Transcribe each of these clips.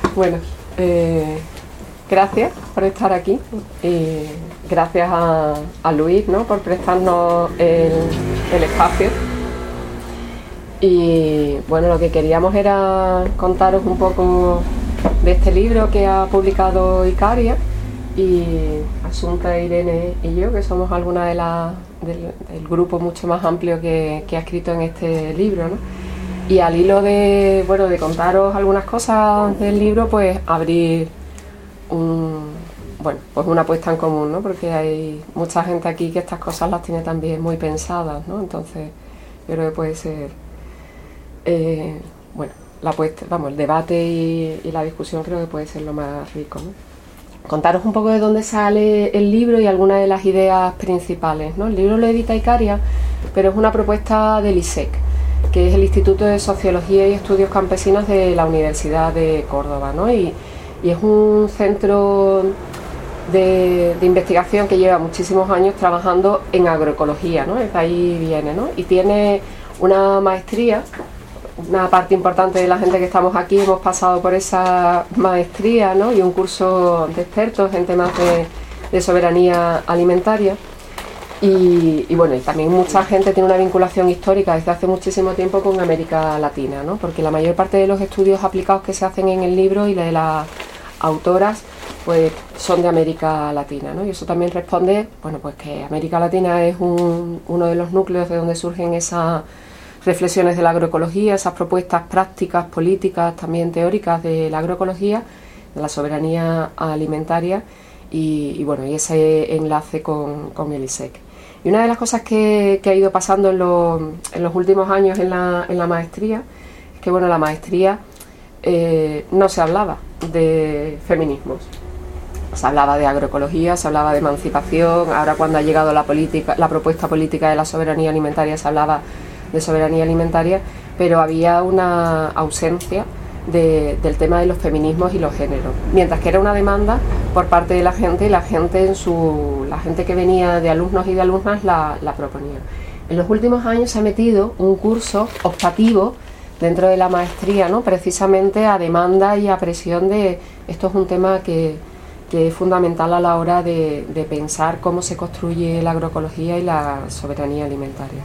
Bueno, gracias por estar aquí y gracias a Luis, ¿no?, por prestarnos el espacio. Y bueno, lo que queríamos era contaros un poco de este libro que ha publicado Icaria, y Asunta, Irene y yo, que somos algunas del grupo mucho más amplio que ha escrito en este libro, ¿no? Y al hilo de contaros algunas cosas del libro, pues abrir una puesta en común, ¿no? Porque hay mucha gente aquí que estas cosas las tiene también muy pensadas, ¿no? Entonces yo creo que puede ser el debate y la discusión creo que puede ser lo más rico, ¿no? Contaros un poco de dónde sale el libro y algunas de las ideas principales, ¿no? El libro lo edita Icaria, pero es una propuesta del ISEC, que es el Instituto de Sociología y Estudios Campesinos de la Universidad de Córdoba, ¿no? Y es un centro de investigación que lleva muchísimos años trabajando en agroecología, ¿no? De ahí viene, ¿no? Y tiene una maestría. Una parte importante de la gente que estamos aquí hemos pasado por esa maestría, ¿no? Y un curso de expertos en temas de soberanía alimentaria. Y también mucha gente tiene una vinculación histórica desde hace muchísimo tiempo con América Latina, ¿no? Porque la mayor parte de los estudios aplicados que se hacen en el libro y de las autoras pues son de América Latina, ¿no? Y eso también responde, pues que América Latina es uno de los núcleos de donde surgen esas reflexiones de la agroecología, esas propuestas prácticas, políticas, también teóricas de la agroecología, de la soberanía alimentaria y ese enlace con el ISEC. Y una de las cosas que ha ido pasando en los últimos años en la maestría es que la maestría no se hablaba de feminismos. Se hablaba de agroecología, se hablaba de emancipación, ahora cuando ha llegado la propuesta política de la soberanía alimentaria se hablaba de soberanía alimentaria, pero había una ausencia del tema de los feminismos y los géneros, mientras que era una demanda por parte de la gente, y la gente que venía de alumnos y de alumnas la proponía. En los últimos años se ha metido un curso optativo dentro de la maestría, ¿no?, precisamente a demanda y a presión de esto. Es un tema que es fundamental a la hora de pensar cómo se construye la agroecología y la soberanía alimentaria.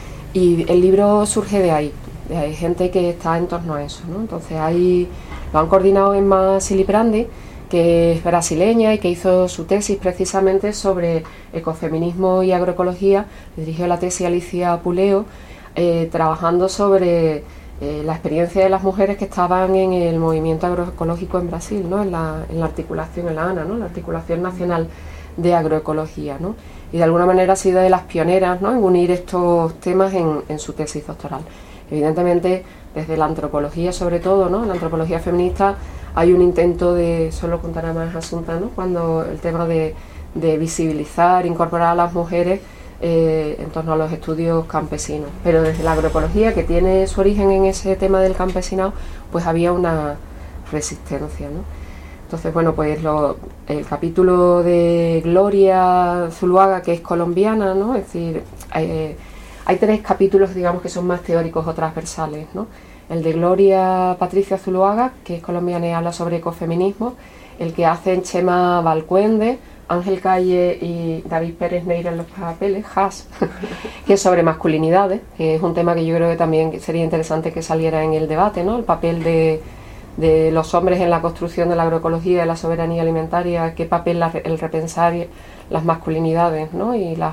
Y el libro surge de ahí, hay gente que está en torno a eso, ¿no? Entonces lo han coordinado Emma Siliprandi, que es brasileña y que hizo su tesis precisamente sobre ecofeminismo y agroecología. Le dirigió la tesis Alicia Puleo, trabajando sobre la experiencia de las mujeres que estaban en el movimiento agroecológico en Brasil, ¿no?, en la articulación, en la ANA, ¿no?, la Articulación Nacional de Agroecología, ¿no? Y de alguna manera ha sido de las pioneras, ¿no?, en unir estos temas en su tesis doctoral. Evidentemente, desde la antropología sobre todo, ¿no?, en la antropología feminista hay un intento de, eso lo contará más Asunta, ¿no?, cuando el tema de visibilizar, incorporar a las mujeres en torno a los estudios campesinos. Pero desde la agroecología, que tiene su origen en ese tema del campesinado, pues había una resistencia, ¿no? Entonces, el capítulo de Gloria Zuluaga, que es colombiana, ¿no? Es decir, hay tres capítulos, digamos, que son más teóricos o transversales, ¿no? El de Gloria Patricia Zuluaga, que es colombiana y habla sobre ecofeminismo. El que hacen Chema Valcuende, Ángel Calle y David Pérez Neira en los papeles, Haas, que es sobre masculinidades, que es un tema que yo creo que también sería interesante que saliera en el debate, ¿no? El papel de los hombres en la construcción de la agroecología, de la soberanía alimentaria, qué papel el repensar las masculinidades, ¿no?, y las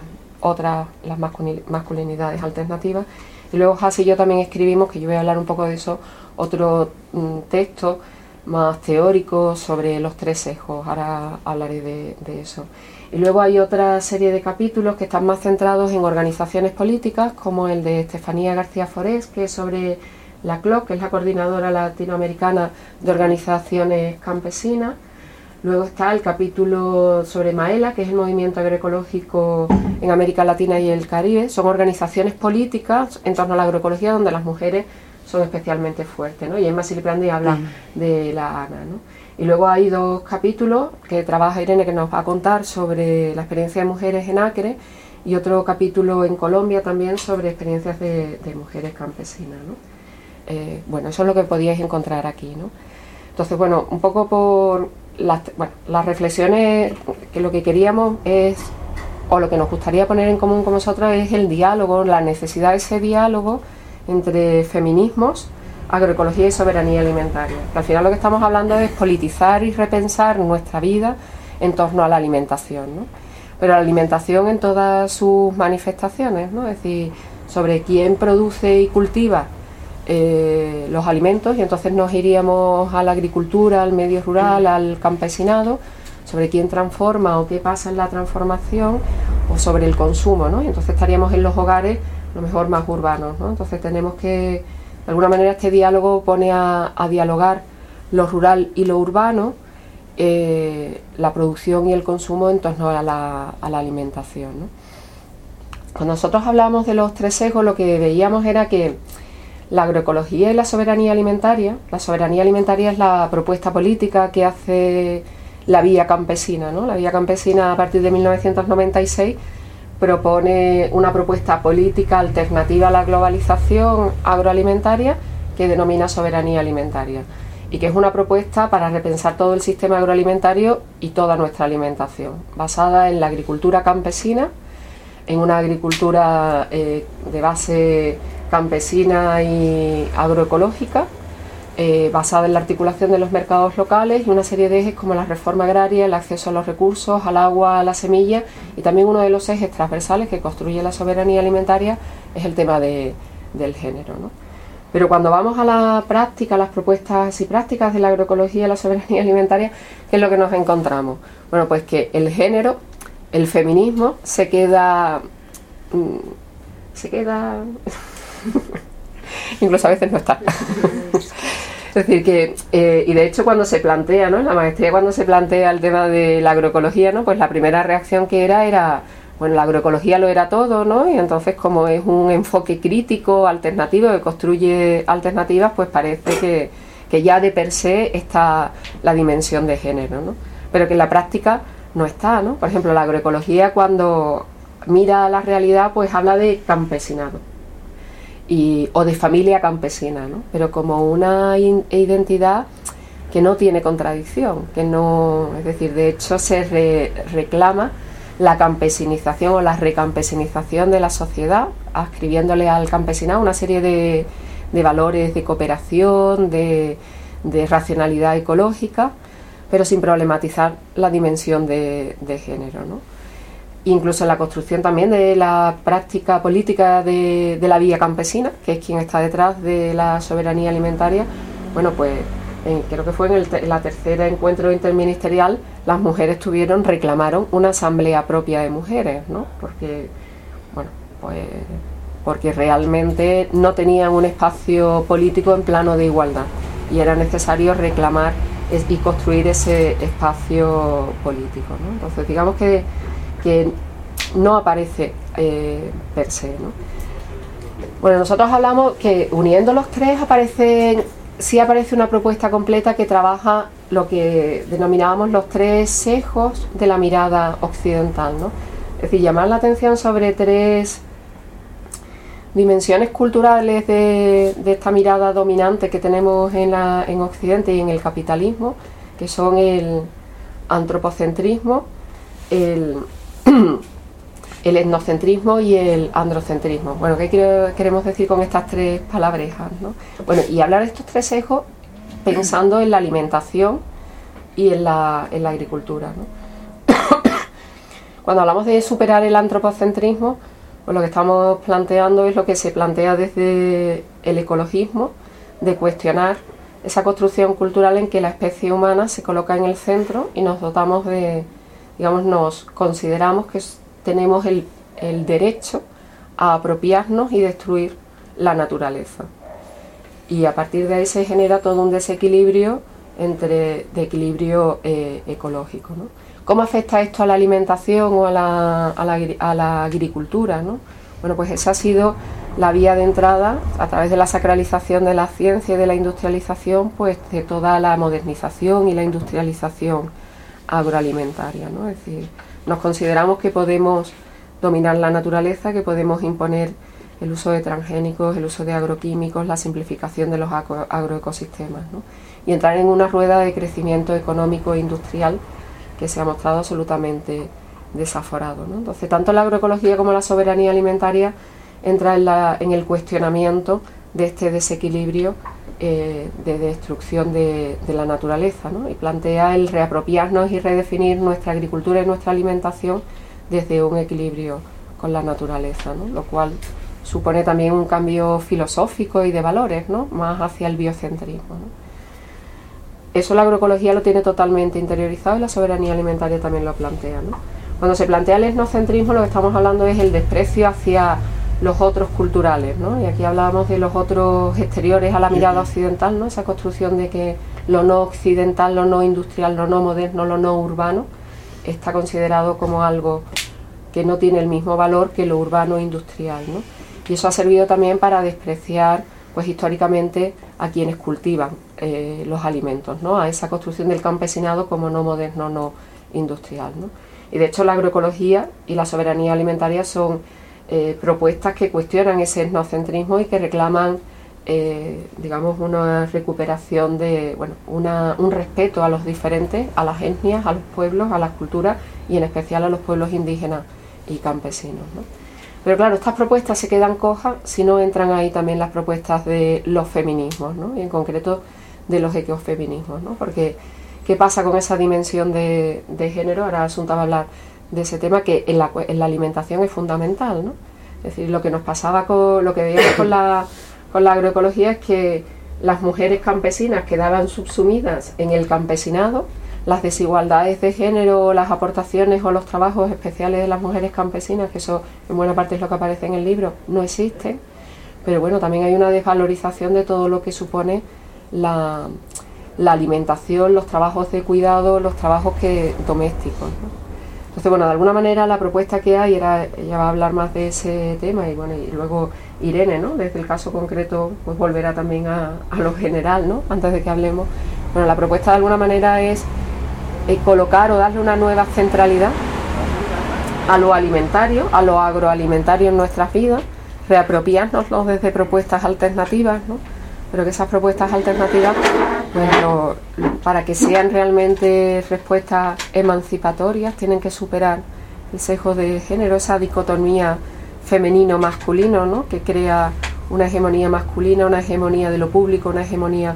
masculinidades alternativas. Y luego Haas y yo también escribimos, que yo voy a hablar un poco de eso, otro texto más teórico sobre los tres sesgos. Ahora hablaré de eso. Y luego hay otra serie de capítulos que están más centrados en organizaciones políticas, como el de Estefanía García Forés, que es sobre la CLOC, que es la Coordinadora Latinoamericana de Organizaciones Campesinas. Luego está el capítulo sobre Maela, que es el movimiento agroecológico en América Latina y el Caribe. Son organizaciones políticas en torno a la agroecología donde las mujeres son especialmente fuertes, ¿no? Y Emma Siliprandi habla de la ANA, ¿no? Y luego hay dos capítulos que trabaja Irene, que nos va a contar sobre la experiencia de mujeres en Acre, y otro capítulo en Colombia también sobre experiencias de mujeres campesinas, ¿no? Eso es lo que podíais encontrar aquí, ¿no? Entonces, bueno, un poco por las reflexiones, que lo que queríamos es, o lo que nos gustaría poner en común con vosotros, es el diálogo, la necesidad de ese diálogo entre feminismos, agroecología y soberanía alimentaria. Que al final lo que estamos hablando es politizar y repensar nuestra vida en torno a la alimentación, ¿no? Pero la alimentación en todas sus manifestaciones, ¿no? Es decir, sobre quién produce y cultiva los alimentos, y entonces nos iríamos a la agricultura, al medio rural, al campesinado, sobre quién transforma o qué pasa en la transformación, o sobre el consumo, ¿no? Y entonces estaríamos en los hogares, a lo mejor más urbanos, ¿no? Entonces tenemos que, de alguna manera, este diálogo pone a dialogar lo rural y lo urbano, la producción y el consumo en torno a la alimentación, ¿no? Cuando nosotros hablamos de los tres sesgos, lo que veíamos era que la agroecología y la soberanía alimentaria es la propuesta política que hace la Vía Campesina, ¿no? La Vía Campesina, a partir de 1996, propone una propuesta política alternativa a la globalización agroalimentaria que denomina soberanía alimentaria, y que es una propuesta para repensar todo el sistema agroalimentario y toda nuestra alimentación, basada en la agricultura campesina, en una agricultura de base campesina y agroecológica, basada en la articulación de los mercados locales y una serie de ejes como la reforma agraria, el acceso a los recursos, al agua, a la semilla, y también uno de los ejes transversales que construye la soberanía alimentaria es el tema del género, ¿no? Pero cuando vamos a la práctica, a las propuestas y prácticas de la agroecología y la soberanía alimentaria, ¿qué es lo que nos encontramos? Bueno, pues que el género, el feminismo, se queda incluso a veces no está. Es decir, que, y de hecho cuando se plantea, ¿no?, en la maestría, cuando se plantea el tema de la agroecología, ¿no?, pues la primera reacción que era, bueno, la agroecología lo era todo, ¿no?, y entonces, como es un enfoque crítico, alternativo, que construye alternativas, pues parece que ya de per se está la dimensión de género, ¿no? Pero que en la práctica no está, ¿no? Por ejemplo, la agroecología, cuando mira la realidad, pues habla de campesinado o de familia campesina, ¿no? Pero como una identidad que no tiene contradicción, que no, es decir, de hecho se reclama la campesinización o la recampesinización de la sociedad, ascribiéndole al campesinado una serie de valores de cooperación, de racionalidad ecológica, pero sin problematizar la dimensión de género, ¿no? Incluso en la construcción también de la práctica política de la Vía Campesina, que es quien está detrás de la soberanía alimentaria, bueno, pues creo que fue en la tercera encuentro interministerial, las mujeres reclamaron una asamblea propia de mujeres, ¿no? Porque, bueno, pues porque realmente no tenían un espacio político en plano de igualdad y era necesario reclamar y construir ese espacio político, ¿no? Entonces, digamos que no aparece per se, ¿no? Bueno, nosotros hablamos que uniendo los tres sí aparece una propuesta completa que trabaja lo que denominábamos los tres sesgos de la mirada occidental, ¿no? Es decir, llamar la atención sobre tres dimensiones culturales de esta mirada dominante que tenemos en Occidente y en el capitalismo, que son el antropocentrismo, el etnocentrismo y el androcentrismo. Bueno, ¿qué queremos decir con estas tres palabrejas, ¿no? Bueno, y hablar de estos tres sesgos pensando en la alimentación y en la agricultura, ¿no? Cuando hablamos de superar el antropocentrismo, pues lo que estamos planteando es lo que se plantea desde el ecologismo, de cuestionar esa construcción cultural en que la especie humana se coloca en el centro y nos dotamos nos consideramos que tenemos el derecho a apropiarnos y destruir la naturaleza. Y a partir de ahí se genera todo un desequilibrio de equilibrio ecológico, ¿no? ¿Cómo afecta esto a la alimentación o a la agricultura, ¿no? Bueno, pues esa ha sido la vía de entrada, a través de la sacralización de la ciencia y de la industrialización, pues de toda la modernización y la industrialización agroalimentaria, ¿no? Es decir, nos consideramos que podemos dominar la naturaleza, que podemos imponer el uso de transgénicos, el uso de agroquímicos, la simplificación de los agroecosistemas, ¿no? y entrar en una rueda de crecimiento económico e industrial que se ha mostrado absolutamente desaforado, ¿no? Entonces, tanto la agroecología como la soberanía alimentaria entra en el cuestionamiento de este desequilibrio de destrucción de la naturaleza, ¿no? Y plantea el reapropiarnos y redefinir nuestra agricultura y nuestra alimentación desde un equilibrio con la naturaleza, ¿no? Lo cual supone también un cambio filosófico y de valores, ¿no? Más hacia el biocentrismo, ¿no? Eso la agroecología lo tiene totalmente interiorizado y la soberanía alimentaria también lo plantea, ¿no? Cuando se plantea el etnocentrismo, lo que estamos hablando es el desprecio hacia los otros culturales, ¿no? Y aquí hablábamos de los otros exteriores a la mirada occidental, ¿no? Esa construcción de que lo no occidental, lo no industrial, lo no moderno, lo no urbano está considerado como algo que no tiene el mismo valor que lo urbano e industrial, ¿no? Y eso ha servido también para despreciar, pues históricamente, a quienes cultivan los alimentos, ¿no? A esa construcción del campesinado como no moderno, no industrial, ¿no? Y de hecho la agroecología y la soberanía alimentaria son propuestas que cuestionan ese etnocentrismo y que reclaman, digamos, una recuperación de, bueno, un respeto a los diferentes, a las etnias, a los pueblos, a las culturas y en especial a los pueblos indígenas y campesinos, ¿no? Pero claro, estas propuestas se quedan cojas si no entran ahí también las propuestas de los feminismos, ¿no? Y en concreto de los ecofeminismos, ¿no? Porque ¿qué pasa con esa dimensión de género? Ahora Asunta va a hablar de ese tema que en la alimentación es fundamental, ¿no? Es decir, lo que nos pasaba lo que veíamos con la agroecología es que las mujeres campesinas quedaban subsumidas en el campesinado, las desigualdades de género, las aportaciones o los trabajos especiales de las mujeres campesinas, que eso en buena parte es lo que aparece en el libro, no existen, pero bueno, también hay una desvalorización de todo lo que supone la alimentación, los trabajos de cuidado, los trabajos domésticos, ¿no? Entonces, bueno, de alguna manera la propuesta que hay ella va a hablar más de ese tema y bueno, y luego Irene, ¿no? Desde el caso concreto, pues volverá también a lo general, ¿no? Antes de que hablemos. Bueno, la propuesta de alguna manera es colocar o darle una nueva centralidad a lo alimentario, a lo agroalimentario en nuestras vidas, reapropiárnoslo desde propuestas alternativas, ¿no? Pero que esas propuestas alternativas, pues para que sean realmente respuestas emancipatorias, tienen que superar el sesgo de género, esa dicotomía femenino-masculino, ¿no? Que crea una hegemonía masculina, una hegemonía de lo público, una hegemonía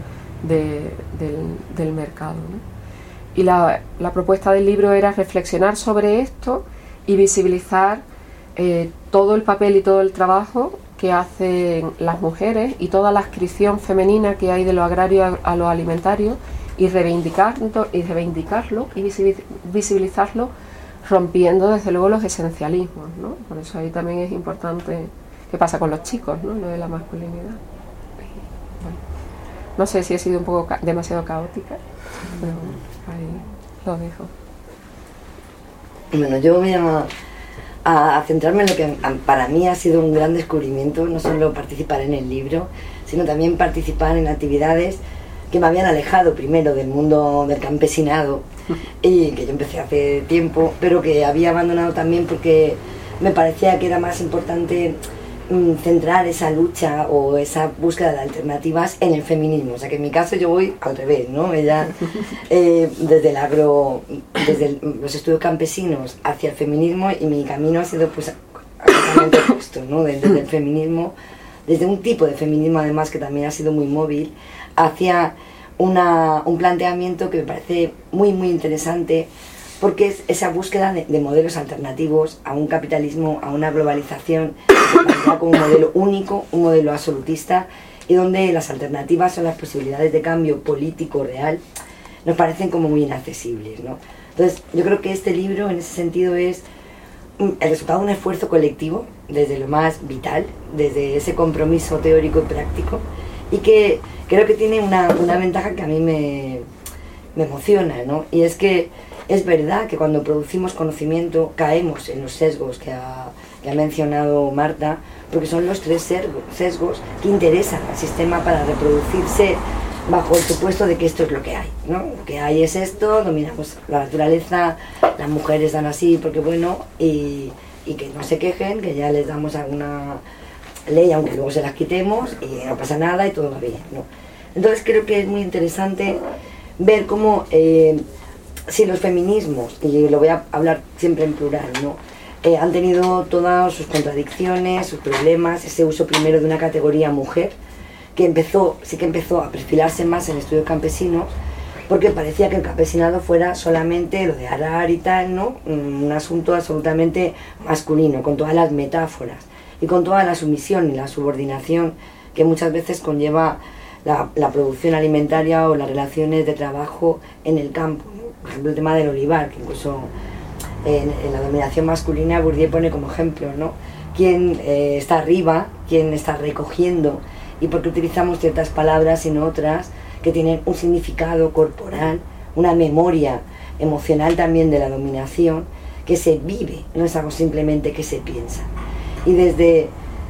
del mercado, ¿no? Y la propuesta del libro era reflexionar sobre esto y visibilizar todo el papel y todo el trabajo que hacen las mujeres y toda la adscripción femenina que hay de lo agrario a lo alimentario y reivindicarlo y visibilizarlo, rompiendo desde luego los esencialismos, ¿no? Por eso ahí también es importante qué pasa con los chicos, ¿no? Lo de la masculinidad. Bueno, no sé si he sido un poco demasiado caótica, pero ahí lo dejo. Bueno, yo voy a centrarme en lo que para mí ha sido un gran descubrimiento, no solo participar en el libro, sino también participar en actividades que me habían alejado primero del mundo del campesinado y que yo empecé hace tiempo, pero que había abandonado también porque me parecía que era más importante centrar esa lucha o esa búsqueda de alternativas en el feminismo. O sea que en mi caso yo voy al revés, ¿no? Ella desde los estudios campesinos hacia el feminismo, y mi camino ha sido pues absolutamente opuesto, ¿no? Desde el feminismo, desde un tipo de feminismo además que también ha sido muy móvil, hacia un planteamiento que me parece muy muy interesante, porque es esa búsqueda de modelos alternativos a un capitalismo, a una globalización como un modelo único, un modelo absolutista, y donde las alternativas o las posibilidades de cambio político real nos parecen como muy inaccesibles, ¿no? Entonces yo creo que este libro en ese sentido es el resultado de un esfuerzo colectivo desde lo más vital, desde ese compromiso teórico y práctico, y que creo que tiene una ventaja que a mí me emociona, ¿no? Y es que es verdad que cuando producimos conocimiento caemos en los sesgos que ha mencionado Marta, porque son los tres sesgos que interesan al sistema para reproducirse bajo el supuesto de que esto es lo que hay, ¿no? Lo que hay es esto, dominamos la naturaleza, las mujeres dan así porque bueno, y que no se quejen, que ya les damos alguna ley, aunque luego se las quitemos y no pasa nada y todo va bien, ¿no? Entonces creo que es muy interesante ver cómo si los feminismos, y lo voy a hablar siempre en plural, ¿no? Han tenido todas sus contradicciones, sus problemas, ese uso primero de una categoría mujer, que sí que empezó a perfilarse más en estudios campesinos, porque parecía que el campesinado fuera solamente lo de arar y tal, ¿no? Un asunto absolutamente masculino, con todas las metáforas y con toda la sumisión y la subordinación que muchas veces conlleva la producción alimentaria o las relaciones de trabajo en el campo, ¿no? Por ejemplo, el tema del olivar, que incluso en la dominación masculina Bourdieu pone como ejemplo, ¿no? Quién está arriba, quién está recogiendo, y por qué utilizamos ciertas palabras y no otras que tienen un significado corporal, una memoria emocional también de la dominación, que se vive, no es algo simplemente que se piensa. Y desde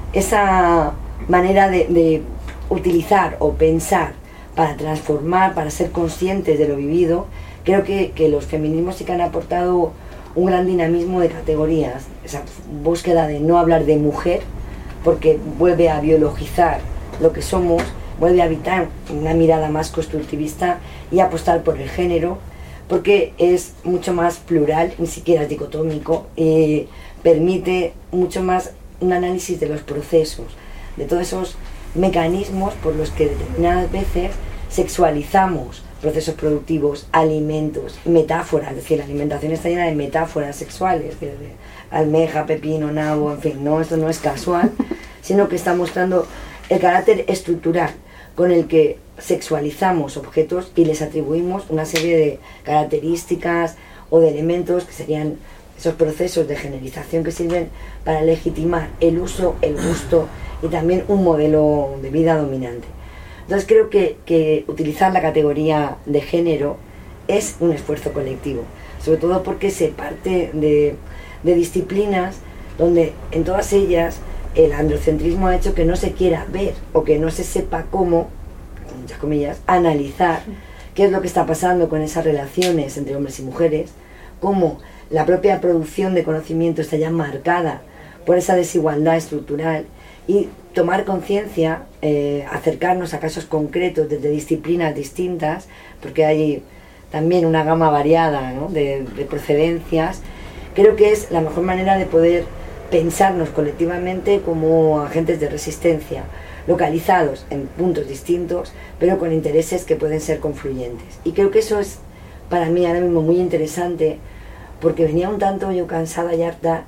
esa manera de utilizar o pensar para transformar, para ser conscientes de lo vivido, creo que los feminismos sí que han aportado un gran dinamismo de categorías, esa búsqueda de no hablar de mujer, porque vuelve a biologizar lo que somos, vuelve a evitar una mirada más constructivista y apostar por el género, porque es mucho más plural, ni siquiera es dicotómico, y permite mucho más un análisis de los procesos, de todos esos mecanismos por los que determinadas veces sexualizamos procesos productivos, alimentos, metáforas, es decir, la alimentación está llena de metáforas sexuales, de almeja, pepino, nabo, en fin, no, esto no es casual, sino que está mostrando el carácter estructural con el que sexualizamos objetos y les atribuimos una serie de características o de elementos que serían esos procesos de generización que sirven para legitimar el uso, el gusto y también un modelo de vida dominante. Entonces creo que utilizar la categoría de género es un esfuerzo colectivo, sobre todo porque se parte de disciplinas donde en todas ellas el androcentrismo ha hecho que no se quiera ver o que no se sepa cómo, con muchas comillas, analizar qué es lo que está pasando con esas relaciones entre hombres y mujeres, cómo la propia producción de conocimiento está ya marcada por esa desigualdad estructural, y tomar conciencia, acercarnos a casos concretos desde disciplinas distintas, porque hay también una gama variada, ¿no?, de procedencias. Creo que es la mejor manera de poder pensarnos colectivamente como agentes de resistencia, localizados en puntos distintos, pero con intereses que pueden ser confluyentes. Y creo que eso es para mí ahora mismo muy interesante, porque venía un tanto yo cansada y harta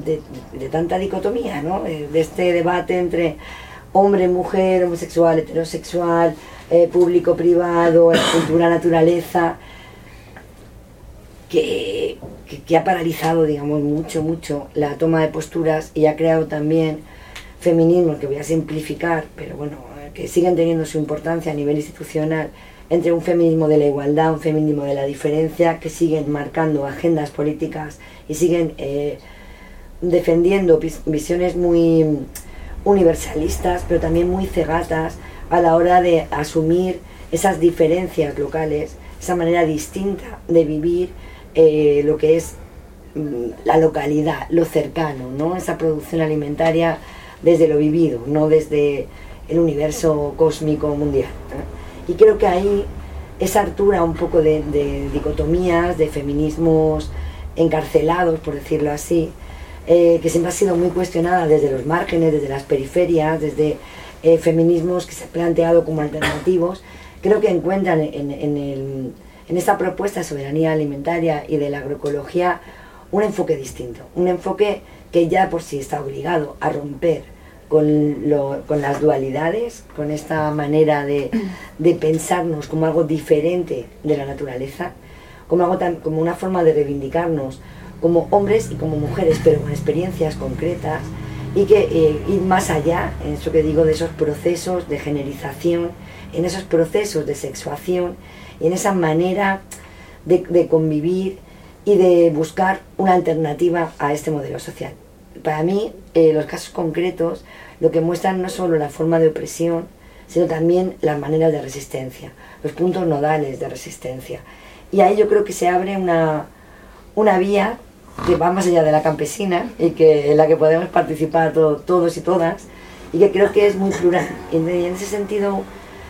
de tanta dicotomía, ¿no?, de este debate entre hombre, mujer, homosexual, heterosexual, público, privado, cultura, naturaleza, que ha paralizado, digamos, mucho la toma de posturas, y ha creado también feminismos, que voy a simplificar, pero bueno, que siguen teniendo su importancia a nivel institucional, entre un feminismo de la igualdad, un feminismo de la diferencia, que siguen marcando agendas políticas y siguen defendiendo visiones muy universalistas, pero también muy cegatas a la hora de asumir esas diferencias locales, esa manera distinta de vivir lo que es la localidad, lo cercano, ¿no?, esa producción alimentaria desde lo vivido, no desde el universo cósmico mundial, ¿no? Y creo que ahí esa altura un poco de dicotomías, de feminismos encarcelados, por decirlo así, que siempre ha sido muy cuestionada desde los márgenes, desde las periferias, desde feminismos que se han planteado como alternativos, creo que encuentran en esta propuesta de soberanía alimentaria y de la agroecología un enfoque distinto, un enfoque que ya por sí está obligado a romper con las dualidades, con esta manera de pensarnos como algo diferente de la naturaleza, como una forma de reivindicarnos como hombres y como mujeres, pero con experiencias concretas, y que ir más allá, en eso que digo, de esos procesos de generización, en esos procesos de sexuación, y en esa manera de convivir y de buscar una alternativa a este modelo social. Para mí, los casos concretos lo que muestran no solo la forma de opresión, sino también las maneras de resistencia, los puntos nodales de resistencia. Y ahí yo creo que se abre una vía que va más allá de la campesina, y que en la que podemos participar todos y todas, y que creo que es muy plural. Y en ese sentido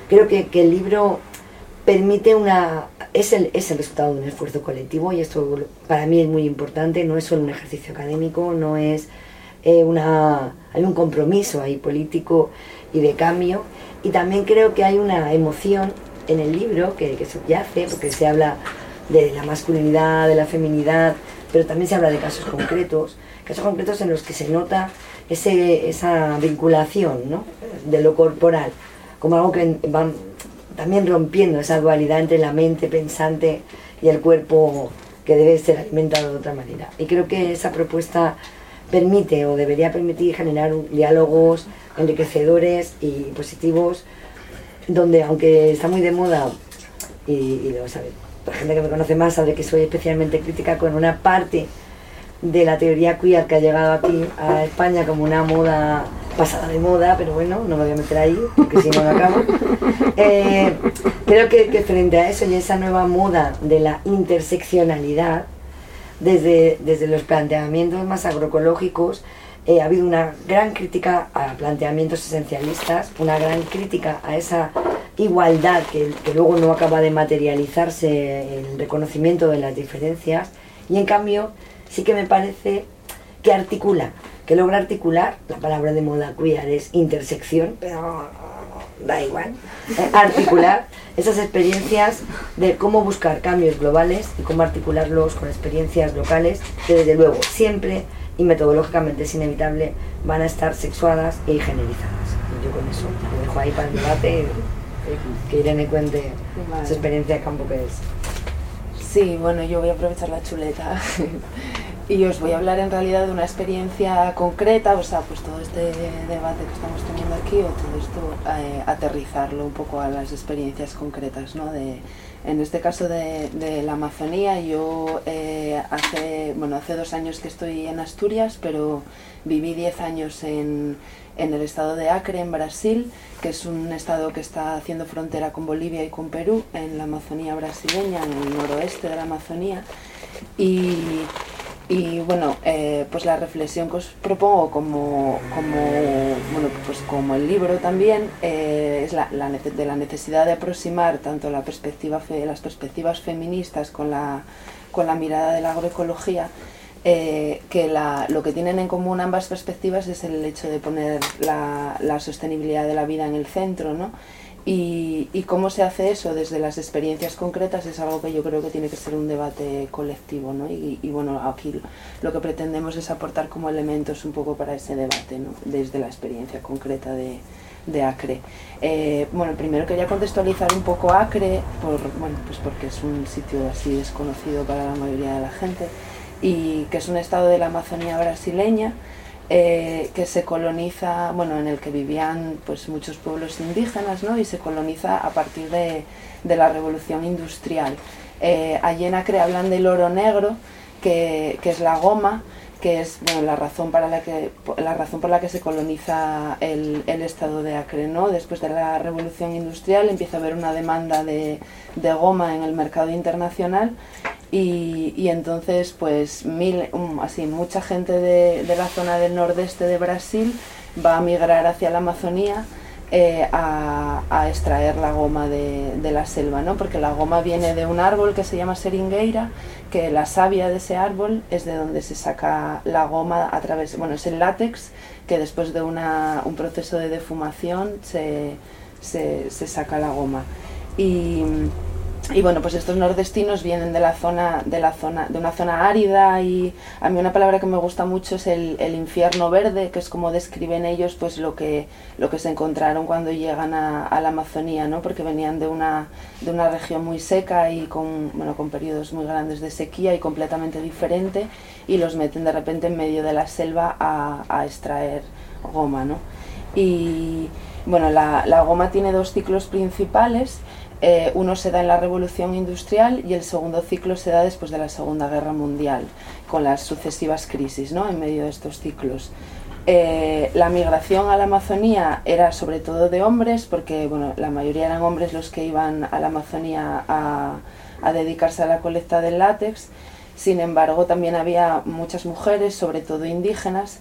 creo que el libro permite es el resultado de un esfuerzo colectivo, y esto para mí es muy importante. No es solo un ejercicio académico, no es hay un compromiso ahí político y de cambio, y también creo que hay una emoción en el libro que subyace, porque se habla de la masculinidad, de la feminidad, pero también se habla de casos concretos en los que se nota esa vinculación, ¿no?, de lo corporal, como algo que va también rompiendo esa dualidad entre la mente pensante y el cuerpo que debe ser alimentado de otra manera. Y creo que esa propuesta permite, o debería permitir, generar diálogos enriquecedores y positivos, donde, aunque está muy de moda, y lo sabe, la gente que me conoce más sabe que soy especialmente crítica con una parte de la teoría queer que ha llegado aquí a España como una moda pasada de moda, pero bueno, no me voy a meter ahí porque si no me acabo. Creo que frente a eso y esa nueva moda de la interseccionalidad, desde los planteamientos más agroecológicos, ha habido una gran crítica a planteamientos esencialistas, una gran crítica a esa igualdad que luego no acaba de materializarse en el reconocimiento de las diferencias, y en cambio sí que me parece que logra articular. La palabra de moda queer es intersección, pero da igual, articular esas experiencias de cómo buscar cambios globales y cómo articularlos con experiencias locales, que desde luego siempre y metodológicamente es inevitable van a estar sexuadas y generizadas. Y yo con eso lo dejo ahí para el debate, que Irene cuente su experiencia de campo, que es. Sí, bueno, yo voy a aprovechar la chuleta y os voy a hablar en realidad de una experiencia concreta, o sea, pues todo este debate que estamos teniendo aquí, o todo esto, aterrizarlo un poco a las experiencias concretas, ¿no? En este caso de la Amazonía, yo hace 2 años que estoy en Asturias, pero viví 10 años en el estado de Acre, en Brasil, que es un estado que está haciendo frontera con Bolivia y con Perú, en la Amazonía brasileña, en el noroeste de la Amazonía. Y bueno, pues la reflexión que os propongo como el libro también, es de la necesidad de aproximar tanto las perspectivas feministas con la mirada de la agroecología, que lo que tienen en común ambas perspectivas es el hecho de poner la sostenibilidad de la vida en el centro, ¿no? Y cómo se hace eso desde las experiencias concretas es algo que yo creo que tiene que ser un debate colectivo, ¿no? Y bueno, aquí lo que pretendemos es aportar como elementos un poco para ese debate, ¿no?, desde la experiencia concreta de Acre. Primero quería contextualizar un poco Acre, porque es un sitio así desconocido para la mayoría de la gente, y que es un estado de la Amazonía brasileña, que se coloniza, en el que vivían pues muchos pueblos indígenas, ¿no?, y se coloniza a partir de la revolución industrial. Allí en Acre hablan del oro negro, que es la goma, que es la razón por la que se coloniza el estado de Acre, ¿no? Después de la revolución industrial empieza a haber una demanda de goma en el mercado internacional, y entonces pues mucha gente de la zona del nordeste de Brasil va a migrar hacia la Amazonía a extraer la goma de la selva, ¿no? Porque la goma viene de un árbol que se llama seringueira, que la savia de ese árbol es de donde se saca la goma es el látex, que después de un proceso de defumación se saca la goma. Y pues estos nordestinos vienen de una zona árida, y a mí una palabra que me gusta mucho es el infierno verde, que es como describen ellos pues lo que se encontraron cuando llegan a la Amazonía, ¿no? Porque venían de una región muy seca y con periodos muy grandes de sequía y completamente diferente, y los meten de repente en medio de la selva a extraer goma, ¿no? Y la goma tiene 2 ciclos principales. Uno se da en la revolución industrial y el segundo ciclo se da después de la Segunda Guerra Mundial, con las sucesivas crisis, ¿no?, en medio de estos ciclos. La migración a la Amazonía era sobre todo de hombres, porque la mayoría eran hombres los que iban a la Amazonía a dedicarse a la colecta del látex. Sin embargo, también había muchas mujeres, sobre todo indígenas,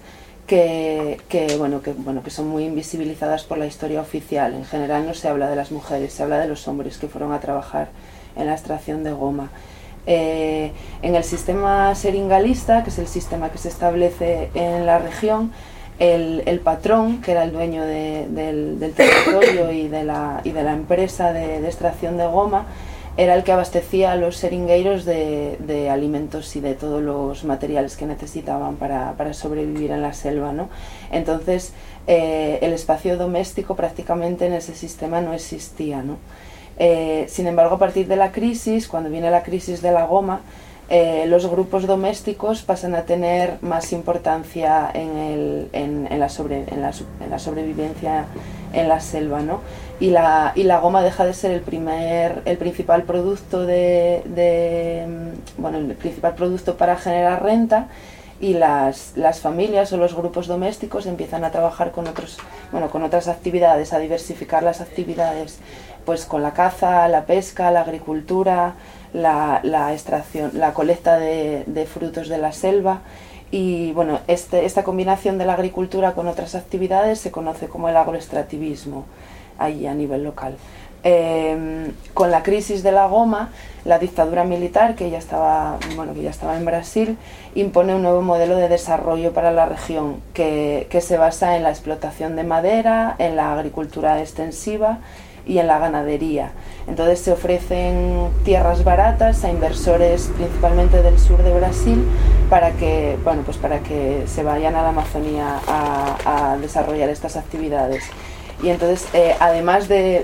que son muy invisibilizadas por la historia oficial. En general no se habla de las mujeres, se habla de los hombres que fueron a trabajar en la extracción de goma. En el sistema seringalista, que es el sistema que se establece en la región, el patrón, que era el dueño del territorio y de la empresa de extracción de goma, era el que abastecía a los seringueiros de alimentos y de todos los materiales que necesitaban para sobrevivir en la selva, ¿no? Entonces, el espacio doméstico prácticamente en ese sistema no existía, ¿no? Sin embargo, a partir de la crisis, cuando viene la crisis de la goma, los grupos domésticos pasan a tener más importancia en la sobrevivencia en la selva, ¿no? Y la goma deja de ser el principal producto el principal producto para generar renta, y las familias o los grupos domésticos empiezan a trabajar con otras actividades, a diversificar las actividades, pues con la caza, la pesca, la agricultura, la extracción, la colecta de frutos de la selva. Y bueno, esta combinación de la agricultura con otras actividades se conoce como el agroextractivismo ahí a nivel local. Con la crisis de la goma, la dictadura militar, que ya estaba en Brasil, impone un nuevo modelo de desarrollo para la región que se basa en la explotación de madera, en la agricultura extensiva y en la ganadería. Entonces se ofrecen tierras baratas a inversores principalmente del sur de Brasil para que se vayan a la Amazonía a desarrollar estas actividades. Y entonces, además de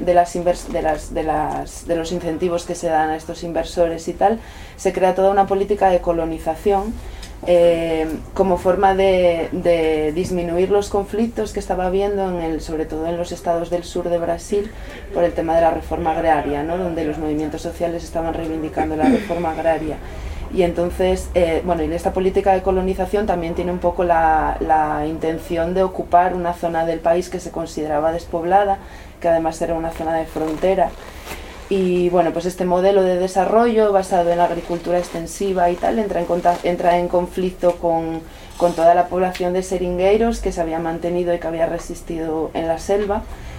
los incentivos que se dan a estos inversores y tal, se crea toda una política de colonización como forma de disminuir los conflictos que estaba habiendo, sobre todo en los estados del sur de Brasil, por el tema de la reforma agraria, ¿no? Donde los movimientos sociales estaban reivindicando la reforma agraria. Y entonces, y esta política de colonización también tiene un poco la intención de ocupar una zona del país que se consideraba despoblada, que además era una zona de frontera. Y bueno, pues este modelo de desarrollo basado en la agricultura extensiva y tal entra en conflicto con toda la población de seringueiros que se había mantenido y que había resistido en la selva.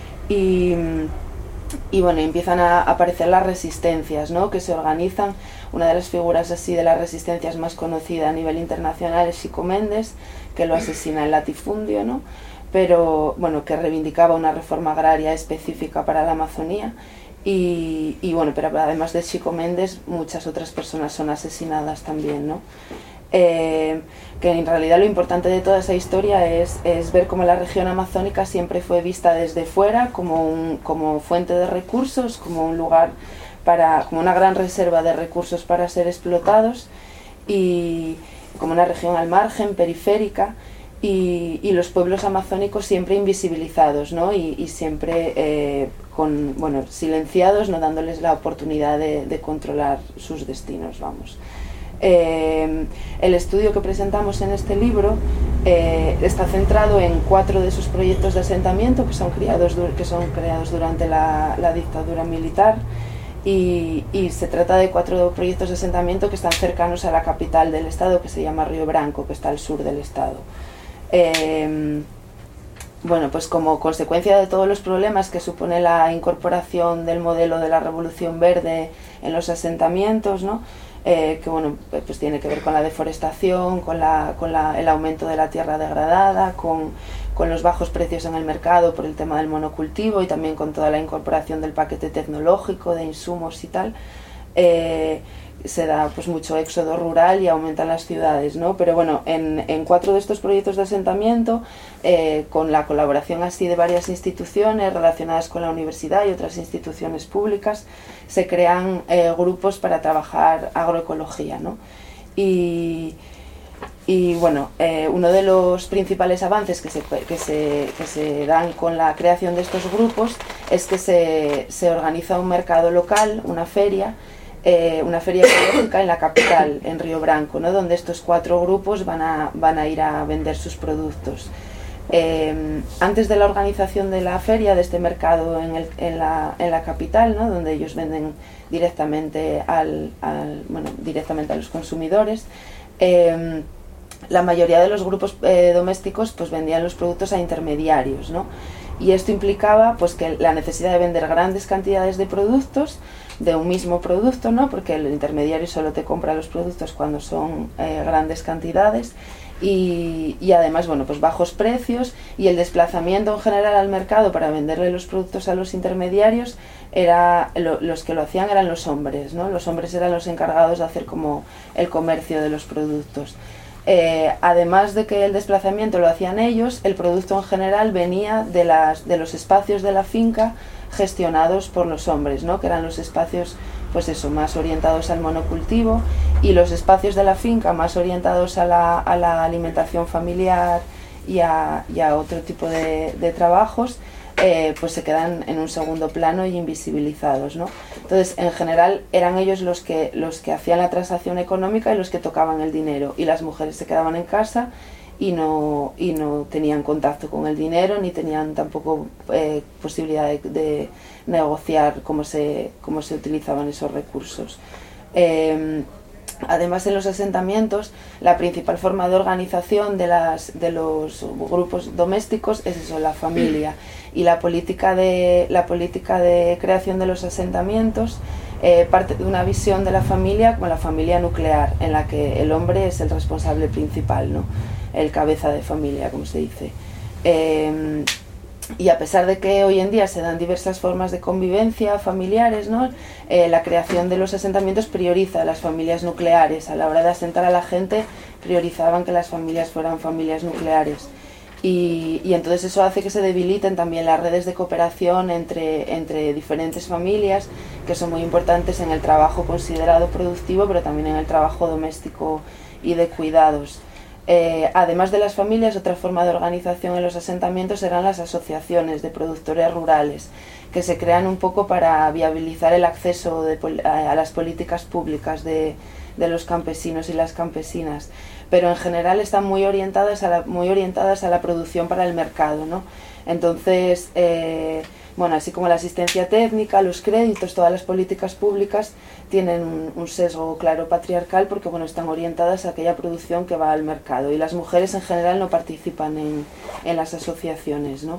Y bueno, empiezan a aparecer las resistencias, ¿no? Que se organizan. Una de las figuras así de las resistencias más conocida a nivel internacional es Chico Mendes, que lo asesina el latifundio, ¿no? Pero bueno, que reivindicaba una reforma agraria específica para la Amazonía. Pero además de Chico Mendes, muchas otras personas son asesinadas también, ¿no? Que en realidad lo importante de toda esa historia es ver cómo la región amazónica siempre fue vista desde fuera como fuente de recursos, como un lugar como una gran reserva de recursos para ser explotados, y como una región al margen, periférica, y los pueblos amazónicos siempre invisibilizados, ¿no? Y siempre silenciados, no dándoles la oportunidad de controlar sus destinos, vamos. El estudio que presentamos en este libro está centrado en 4 de sus proyectos de asentamiento que son creados durante la dictadura militar, y se trata de 4 proyectos de asentamiento que están cercanos a la capital del estado, que se llama Río Branco, que está al sur del estado. Pues como consecuencia de todos los problemas que supone la incorporación del modelo de la Revolución Verde en los asentamientos, ¿no? Pues tiene que ver con la deforestación, con el aumento de la tierra degradada, con los bajos precios en el mercado por el tema del monocultivo, y también con toda la incorporación del paquete tecnológico de insumos y tal. Se da pues mucho éxodo rural y aumentan las ciudades, ¿no? Pero bueno, en 4 de estos proyectos de asentamiento, con la colaboración así de varias instituciones relacionadas con la universidad y otras instituciones públicas, se crean grupos para trabajar agroecología, ¿no? Uno de los principales avances que se dan con la creación de estos grupos es que se organiza un mercado local, una feria ecológica en la capital, en Río Branco, ¿no? Donde estos 4 grupos van a ir a vender sus productos. Antes de la organización de la feria, de este mercado en la capital, ¿no? Donde ellos venden directamente a los consumidores, la mayoría de los grupos domésticos pues vendían los productos a intermediarios, ¿no? Y esto implicaba pues que la necesidad de vender grandes cantidades de productos, de un mismo producto, ¿no? Porque el intermediario solo te compra los productos cuando son grandes cantidades, y además, bueno, pues bajos precios, y el desplazamiento en general al mercado para venderle los productos a los intermediarios los que lo hacían eran los hombres, ¿no? Los hombres eran los encargados de hacer como el comercio de los productos. Además de que el desplazamiento lo hacían ellos, el producto en general venía de los espacios de la finca gestionados por los hombres, ¿no? Que eran los espacios, pues eso, más orientados al monocultivo, y los espacios de la finca más orientados a la alimentación familiar y a otro tipo de trabajos, pues se quedan en un segundo plano y invisibilizados, ¿no? Entonces, en general, eran ellos los que hacían la transacción económica y los que tocaban el dinero, y las mujeres se quedaban en casa y no tenían contacto con el dinero, ni tenían tampoco posibilidad de negociar cómo se utilizaban esos recursos. Además, en los asentamientos, la principal forma de organización de los grupos domésticos es eso, la familia, y la política de creación de los asentamientos parte de una visión de la familia como la familia nuclear, en la que el hombre es el responsable principal, ¿no? El cabeza de familia, como se dice. Y a pesar de que hoy en día se dan diversas formas de convivencia familiares, ¿no? La creación de los asentamientos prioriza a las familias nucleares. A la hora de asentar a la gente, priorizaban que las familias fueran familias nucleares. Y entonces eso hace que se debiliten también las redes de cooperación entre diferentes familias, que son muy importantes en el trabajo considerado productivo, pero también en el trabajo doméstico y de cuidados. Además de las familias, otra forma de organización en los asentamientos eran las asociaciones de productores rurales, que se crean un poco para viabilizar el acceso a las políticas públicas de los campesinos y las campesinas, pero en general están muy orientadas a la producción para el mercado, ¿no? Entonces, bueno, así como la asistencia técnica, los créditos, todas las políticas públicas tienen un sesgo claro patriarcal, porque bueno, están orientadas a aquella producción que va al mercado, y las mujeres en general no participan en las asociaciones, ¿no?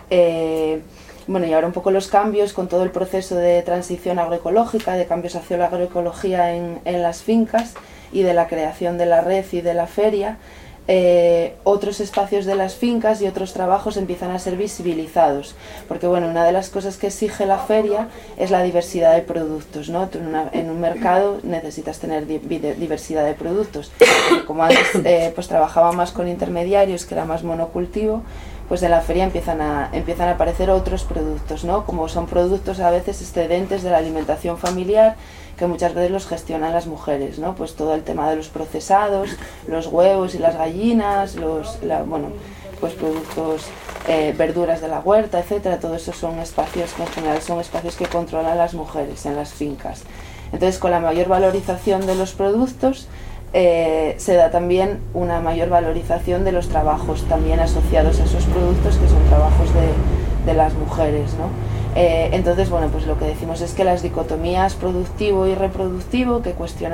Bueno, y ahora un poco los cambios con todo el proceso de transición agroecológica, de cambios hacia la agroecología en las fincas, y de la creación de la red y de la feria. Otros espacios de las fincas y otros trabajos empiezan a ser visibilizados, porque bueno, una de las cosas que exige la feria es la diversidad de productos, ¿no? Tú en un mercado necesitas tener diversidad de productos. Como antes pues trabajaba más con intermediarios, que era más monocultivo, pues en la feria empiezan a aparecer otros productos, ¿no? Como son productos a veces excedentes de la alimentación familiar, que muchas veces los gestionan las mujeres, ¿no? Pues todo el tema de los procesados, los huevos y las gallinas, pues productos, verduras de la huerta, etcétera. Todo eso son espacios que en general son espacios que controlan las mujeres en las fincas. Entonces, con la mayor valorización de los productos, se da también una mayor valorización de los trabajos también asociados a esos productos, que son trabajos de las mujeres, ¿no? Entonces, bueno, pues lo que decimos es que las dicotomías productivo y reproductivo, que se cuestiona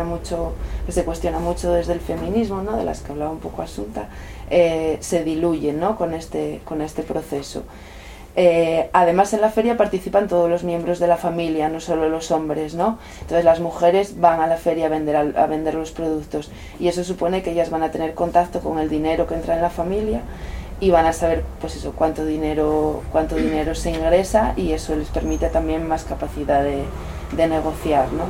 mucho desde el feminismo, ¿no? De las que hablaba un poco Asunta, se diluyen, ¿no? con este proceso. Además, en la feria participan todos los miembros de la familia, no solo los hombres, ¿no? Entonces las mujeres van a la feria a vender los productos, y eso supone que ellas van a tener contacto con el dinero que entra en la familia, y van a saber, pues eso, cuánto dinero se ingresa, y eso les permite también más capacidad de negociar, ¿no?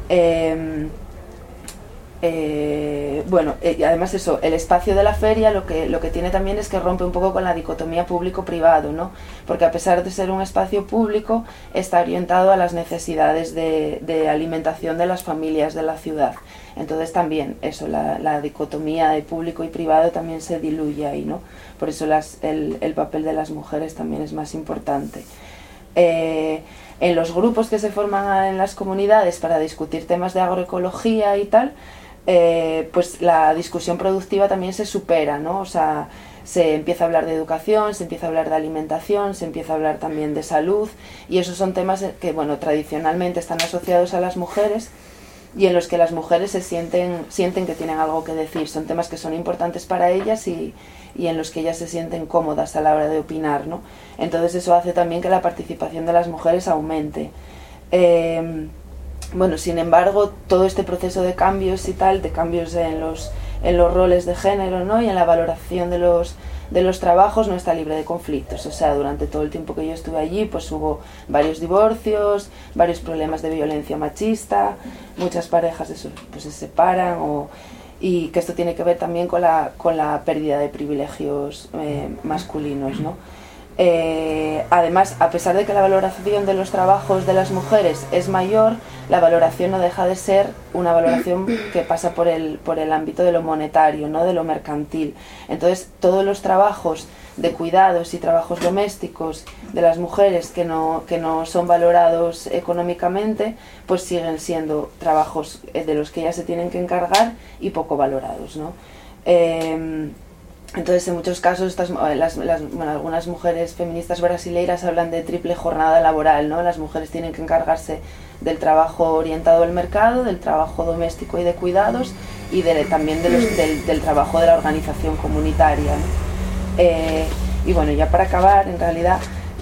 Y además eso, el espacio de la feria lo que tiene también es que rompe un poco con la dicotomía público-privado, ¿no? Porque a pesar de ser un espacio público, está orientado a las necesidades de alimentación de las familias de la ciudad. Entonces también eso, la dicotomía de público y privado también se diluye ahí, ¿no? Por eso el papel de las mujeres también es más importante. En los grupos que se forman en las comunidades para discutir temas de agroecología y tal, pues la discusión productiva también se supera, ¿no? O sea, se empieza a hablar de educación, se empieza a hablar de alimentación, se empieza a hablar también de salud, y esos son temas que, bueno, tradicionalmente están asociados a las mujeres, y en los que las mujeres sienten que tienen algo que decir. Son temas que son importantes para ellas y en los que ellas se sienten cómodas a la hora de opinar, ¿no? Entonces eso hace también que la participación de las mujeres aumente. Bueno, sin embargo, todo este proceso de cambios y tal, de cambios en los roles de género, ¿no? Y en la valoración de los trabajos no está libre de conflictos. O sea, durante todo el tiempo que yo estuve allí, pues hubo varios divorcios, varios problemas de violencia machista, muchas parejas pues se separan, y que esto tiene que ver también con la pérdida de privilegios masculinos, ¿no? Además, a pesar de que la valoración de los trabajos de las mujeres es mayor, la valoración no deja de ser una valoración que pasa por el ámbito de lo monetario, ¿no? De lo mercantil. Entonces, todos los trabajos de cuidados y trabajos domésticos de las mujeres que no son valorados económicamente, pues siguen siendo trabajos de los que ellas se tienen que encargar y poco valorados, ¿no? Entonces, en muchos casos, algunas mujeres feministas brasileiras hablan de triple jornada laboral, ¿no? Las mujeres tienen que encargarse del trabajo orientado al mercado, del trabajo doméstico y de cuidados, y también del trabajo de la organización comunitaria, ¿no? Y bueno, ya para acabar, en realidad,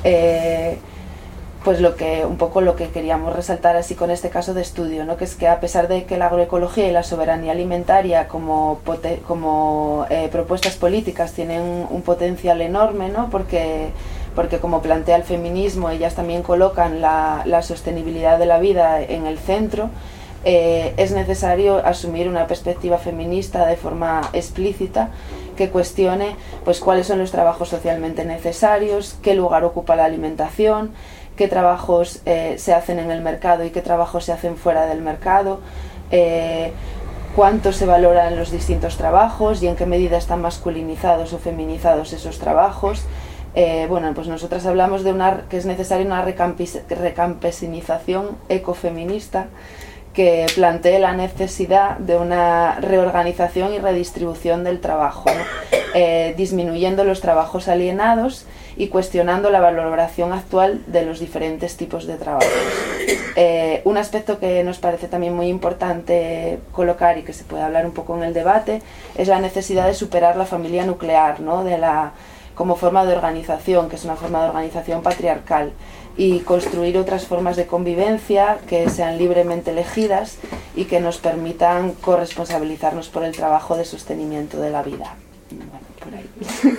pues un poco lo que queríamos resaltar así con este caso de estudio, ¿no? Que es que a pesar de que la agroecología y la soberanía alimentaria como propuestas políticas tienen un potencial enorme, ¿no? Porque como plantea el feminismo, ellas también colocan la sostenibilidad de la vida en el centro, es necesario asumir una perspectiva feminista de forma explícita que cuestione pues cuáles son los trabajos socialmente necesarios, qué lugar ocupa la alimentación, qué trabajos se hacen en el mercado y qué trabajos se hacen fuera del mercado, cuánto se valoran los distintos trabajos y en qué medida están masculinizados o feminizados esos trabajos. Bueno, pues nosotras hablamos que es necesaria una recampesinización ecofeminista que plantee la necesidad de una reorganización y redistribución del trabajo, ¿no? Disminuyendo los trabajos alienados y cuestionando la valoración actual de los diferentes tipos de trabajos. Un aspecto que nos parece también muy importante colocar y que se puede hablar un poco en el debate es la necesidad de superar la familia nuclear, ¿no? Como forma de organización, que es una forma de organización patriarcal, y construir otras formas de convivencia que sean libremente elegidas y que nos permitan corresponsabilizarnos por el trabajo de sostenimiento de la vida. Bueno, por ahí.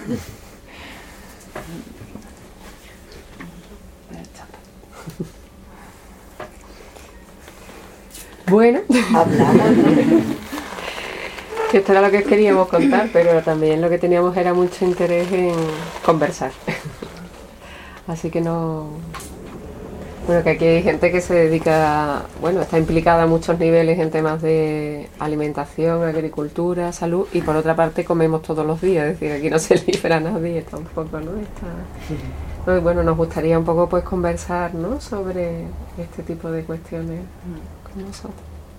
Bueno, Hablamos, ¿no? que esto era lo que queríamos contar, pero también lo que teníamos era mucho interés en conversar. Así que no... Bueno, que aquí hay gente que se dedica, bueno, está implicada a muchos niveles en temas de alimentación, agricultura, salud, y por otra parte comemos todos los días, es decir, aquí no se libra nadie tampoco, ¿no? Entonces, bueno, nos gustaría un poco pues conversar, ¿no? Sobre este tipo de cuestiones con nosotros.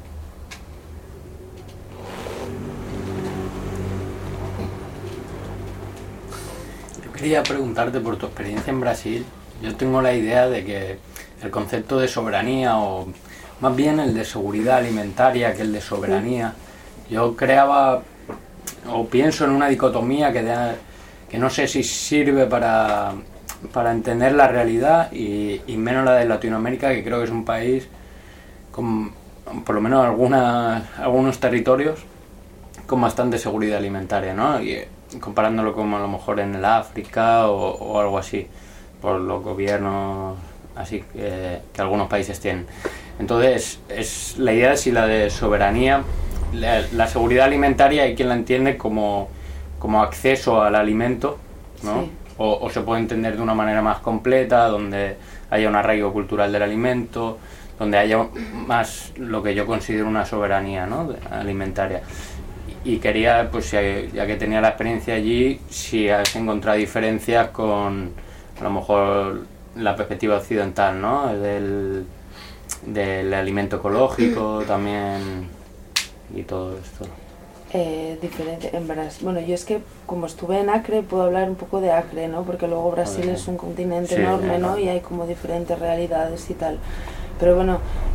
Quería preguntarte por tu experiencia en Brasil. Yo tengo la idea de que el concepto de soberanía, o más bien el de seguridad alimentaria que el de soberanía, yo creaba o pienso en una dicotomía que no sé si sirve para entender la realidad y menos la de Latinoamérica, que creo que es un país con por lo menos algunos territorios con bastante seguridad alimentaria, ¿no? Y comparándolo con a lo mejor en el África o algo así, por los gobiernos así que algunos países tienen. Entonces, la idea es si la de soberanía, la seguridad alimentaria hay quien la entiende como acceso al alimento, ¿no? Sí. O se puede entender de una manera más completa, donde haya un arraigo cultural del alimento, donde haya más lo que yo considero una soberanía, ¿no? Alimentaria. Y quería, pues ya que tenía la experiencia allí, si has encontrado diferencias con a lo mejor la perspectiva occidental, ¿no? Del alimento ecológico también y todo esto. Diferente en Brasil. Bueno, yo es que como estuve en Acre puedo hablar un poco de Acre, ¿no? Porque luego Brasil es un continente enorme, ¿no? Y hay como diferentes realidades y tal. Pero bueno,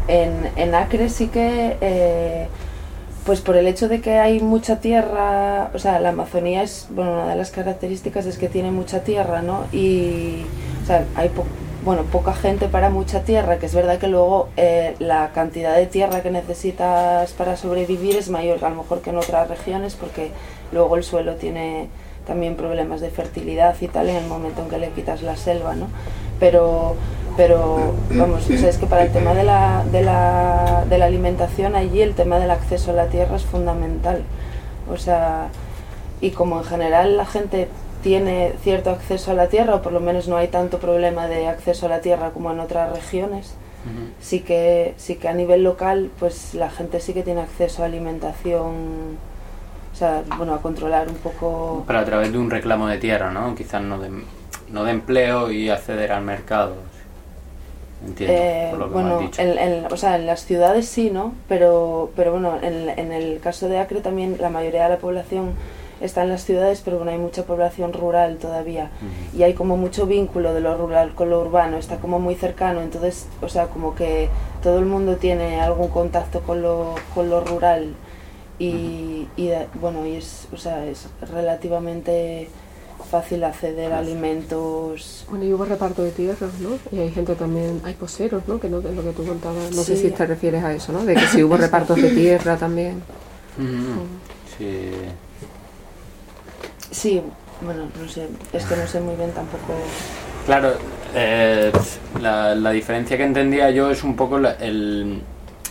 en Acre sí que, pues por el hecho de que hay mucha tierra, o sea, la Amazonía es, bueno, una de las características es que tiene mucha tierra, ¿no? Y, o sea, hay poca gente para mucha tierra, que es verdad que luego la cantidad de tierra que necesitas para sobrevivir es mayor a lo mejor que en otras regiones, porque luego el suelo tiene también problemas de fertilidad y tal en el momento en que le quitas la selva, ¿no? Pero vamos, o sea, es que para el tema de la alimentación allí el tema del acceso a la tierra es fundamental, o sea, y como en general la gente tiene cierto acceso a la tierra, o por lo menos no hay tanto problema de acceso a la tierra como en otras regiones, sí que a nivel local pues la gente sí que tiene acceso a alimentación, o sea, bueno, a controlar un poco... Pero a través de un reclamo de tierra, ¿no? Quizás no de empleo y acceder al mercado. Entiendo, por lo que bueno, me has dicho. o sea, en las ciudades sí, ¿no? Pero bueno, en el caso de Acre también la mayoría de la población está en las ciudades, pero bueno, hay mucha población rural todavía, y hay como mucho vínculo de lo rural con lo urbano, está como muy cercano, entonces, o sea, como que todo el mundo tiene algún contacto con lo rural, y bueno, y es, o sea, es relativamente fácil acceder a alimentos. Bueno, y hubo reparto de tierras, ¿no? Y hay gente también, hay poseros, ¿no? Que no es lo que tú contabas, no sé Sí. si te refieres a eso, ¿no? De que si hubo repartos de tierra también. Sí. Sí, bueno, no sé, es que no sé muy bien tampoco. Claro, la diferencia que entendía yo es un poco el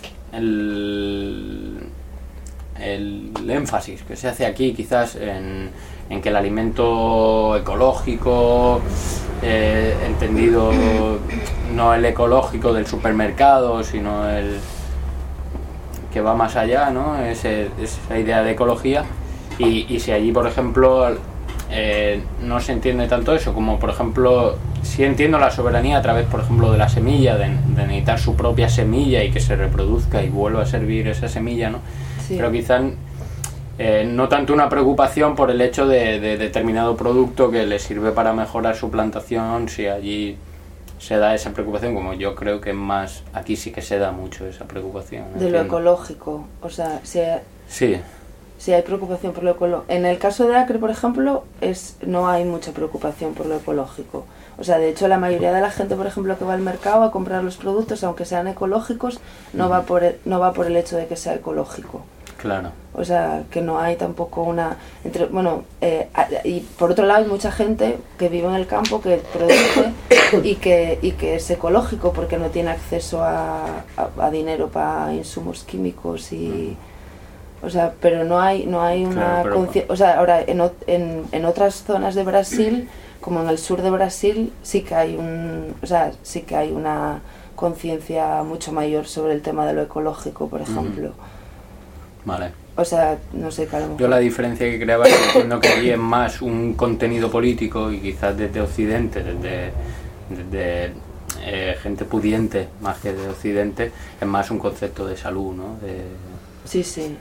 énfasis que se hace aquí quizás en que el alimento ecológico, entendido no el ecológico del supermercado, sino el que va más allá, ¿no? Esa idea de ecología. Y si allí, por ejemplo, no se entiende tanto eso, como por ejemplo, sí entiendo la soberanía a través, por ejemplo, de la semilla, de necesitar su propia semilla y que se reproduzca y vuelva a servir esa semilla, ¿no? Sí. Pero quizás no tanto una preocupación por el hecho de determinado producto que le sirve para mejorar su plantación, si allí se da esa preocupación, como yo creo que más aquí sí que se da mucho esa preocupación. De lo ecológico, o sea, Sí. Sí hay preocupación por lo ecológico. En el caso de Acre, por ejemplo, no hay mucha preocupación por lo ecológico. O sea, de hecho, la mayoría de la gente, por ejemplo, que va al mercado a comprar los productos, aunque sean ecológicos, no va por el hecho de que sea ecológico. Claro. O sea, que no hay tampoco una... y por otro lado hay mucha gente que vive en el campo, que produce y que es ecológico porque no tiene acceso a dinero para insumos químicos y... O sea, pero no hay una Claro, o sea, ahora en otras zonas de Brasil, como en el sur de Brasil, sí que hay sí que hay una conciencia mucho mayor sobre el tema de lo ecológico, por ejemplo. Vale. O sea, no sé, claro. Yo la diferencia que creaba es que entiendo que allí es más un contenido político y quizás desde Occidente, desde gente pudiente más que de Occidente, es más un concepto de salud, ¿no? Sí,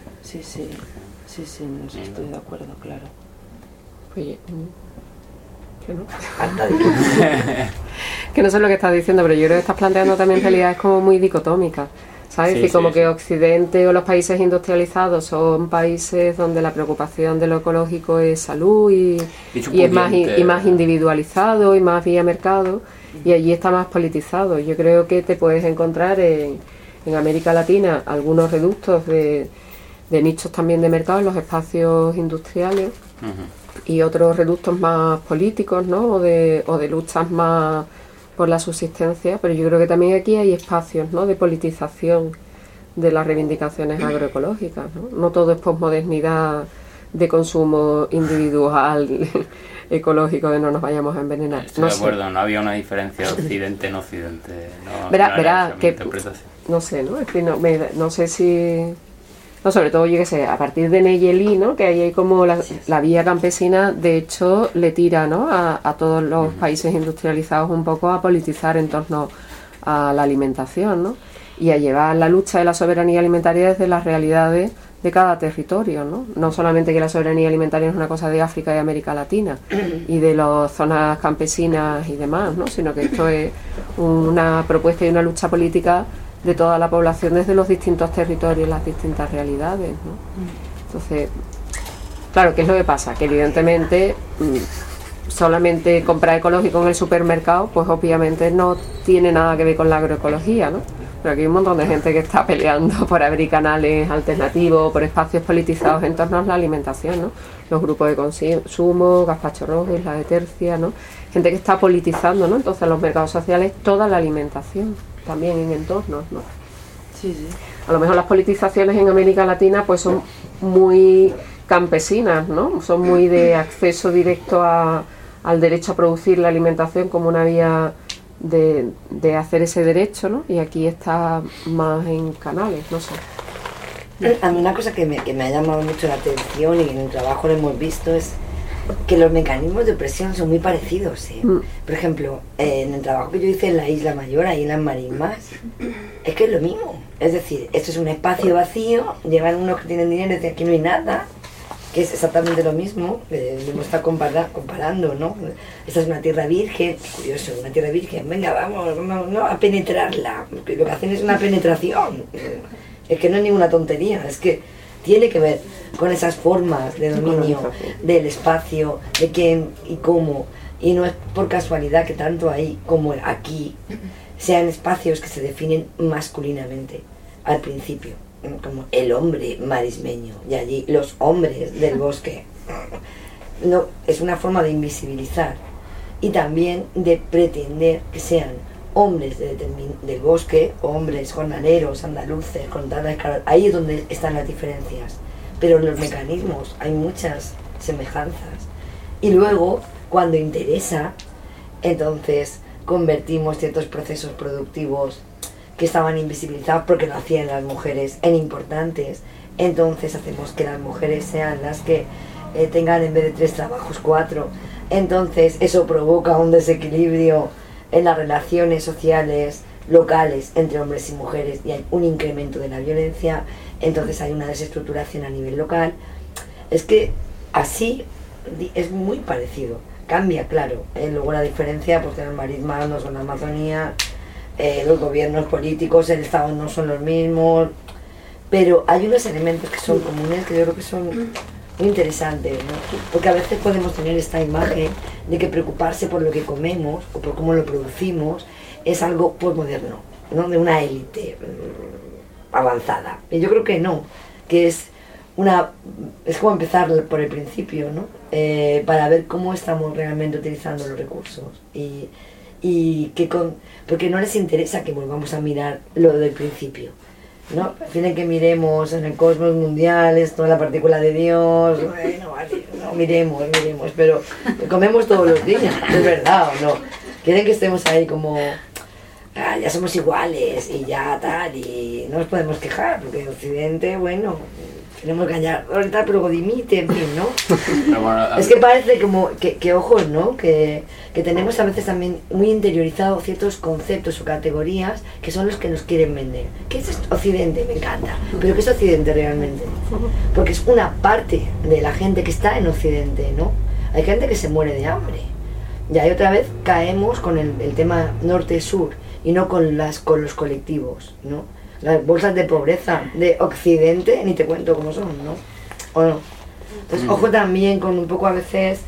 en eso estoy de acuerdo, claro. Oye, que no. Fantástico. Que no sé lo que estás diciendo, pero yo creo que estás planteando también realidades como muy dicotómicas, ¿sabes? Sí, y como sí, que sí. Occidente o los países industrializados son países donde la preocupación de lo ecológico es salud y es más, y más individualizado y más vía mercado, y allí está más politizado. Yo creo que te puedes encontrar en América Latina algunos reductos de nichos también de mercado en los espacios industriales y otros reductos más políticos, ¿no? o de luchas más por la subsistencia, pero yo creo que también aquí hay espacios, ¿no? de politización de las reivindicaciones agroecológicas, no todo es posmodernidad de consumo individual ecológico, de no nos vayamos a envenenar. Estoy de acuerdo, no había una diferencia de Occidente en Occidente. Verá que interpretación. no sé, ¿no? Es que no sé si... No, sobre todo, yo qué sé, a partir de Neyeli, ¿no? Que ahí hay como la vía campesina, de hecho, le tira, ¿no? a todos los países industrializados un poco a politizar en torno a la alimentación, ¿no? Y a llevar la lucha de la soberanía alimentaria desde las realidades de cada territorio, ¿no? No solamente que la soberanía alimentaria es una cosa de África y América Latina y de las zonas campesinas y demás, ¿no? Sino que esto es una propuesta y una lucha política de toda la población desde los distintos territorios y las distintas realidades, ¿no? Entonces, claro, ¿qué es lo que pasa? Que evidentemente solamente comprar ecológico en el supermercado, pues obviamente no tiene nada que ver con la agroecología, ¿no? Pero aquí hay un montón de gente que está peleando por abrir canales alternativos, por espacios politizados en torno a la alimentación, ¿no? Los grupos de consumo, Gazpacho Rojo, Isla de Tercia, ¿no? Gente que está politizando, ¿no? Entonces los mercados sociales, toda la alimentación, también en entornos, ¿no? Sí, sí. A lo mejor las politizaciones en América Latina pues son muy campesinas, ¿no? Son muy de acceso directo al derecho a producir la alimentación como una vía de hacer ese derecho, ¿no? Y aquí está más en canales, no sé. A mí una cosa que me ha llamado mucho la atención y en el trabajo lo hemos visto es que los mecanismos de opresión son muy parecidos, ¿eh? Por ejemplo, en el trabajo que yo hice en la Isla Mayor, ahí en las marismas, es que es lo mismo. Es decir, esto es un espacio vacío, llevan unos que tienen dinero y dicen aquí no hay nada, que es exactamente lo mismo, hemos estado comparando, ¿no? Esta es una tierra virgen, curioso, una tierra virgen, venga, vamos, ¿no? A penetrarla, porque lo que hacen es una penetración, es que no es ninguna tontería, es que tiene que ver con esas formas de dominio del espacio, de quién y cómo, y no es por casualidad que tanto ahí como aquí sean espacios que se definen masculinamente al principio, como el hombre marismeño, y allí los hombres del bosque. No, es una forma de invisibilizar y también de pretender que sean hombres del bosque, hombres jornaleros, andaluces, con tantas caras. Ahí es donde están las diferencias, pero en los mecanismos hay muchas semejanzas. Y luego, cuando interesa, entonces convertimos ciertos procesos productivos que estaban invisibilizados porque lo hacían las mujeres en importantes. Entonces hacemos que las mujeres sean las que tengan en vez de 3 trabajos 4. Entonces eso provoca un desequilibrio en las relaciones sociales locales entre hombres y mujeres y hay un incremento de la violencia. Entonces hay una desestructuración a nivel local. Es que así es muy parecido. Cambia, claro. Luego la diferencia, pues que los marismas no son la Amazonía, los gobiernos políticos, el Estado no son los mismos, pero hay unos elementos que son comunes que yo creo que son muy interesantes, ¿no? Porque a veces podemos tener esta imagen de que preocuparse por lo que comemos o por cómo lo producimos es algo posmoderno, ¿no? De una élite avanzada. Y yo creo que no, que es como empezar por el principio, ¿no? Para ver cómo estamos realmente utilizando los recursos y porque no les interesa que volvamos a mirar lo del principio, ¿no? Prefieren que miremos en el cosmos mundial, esto, la partícula de Dios, bueno, vale, no, miremos, pero comemos todos los días, ¿es verdad o no? Quieren que estemos ahí como, ya somos iguales y ya tal, y no nos podemos quejar, porque en Occidente, bueno, tenemos que hallar ahorita, pero dimite, en fin, ¿no? Pero bueno, es que parece como que ojos, ¿no? Que tenemos a veces también muy interiorizados ciertos conceptos o categorías que son los que nos quieren vender. ¿Qué es Occidente? Me encanta. ¿Pero qué es Occidente realmente? Porque es una parte de la gente que está en Occidente, ¿no? Hay gente que se muere de hambre. Y ahí otra vez caemos con el tema norte-sur y no con los colectivos, ¿no? Las bolsas de pobreza de Occidente, ni te cuento cómo son, ¿no? ¿O no? Entonces, ojo también con un poco a veces,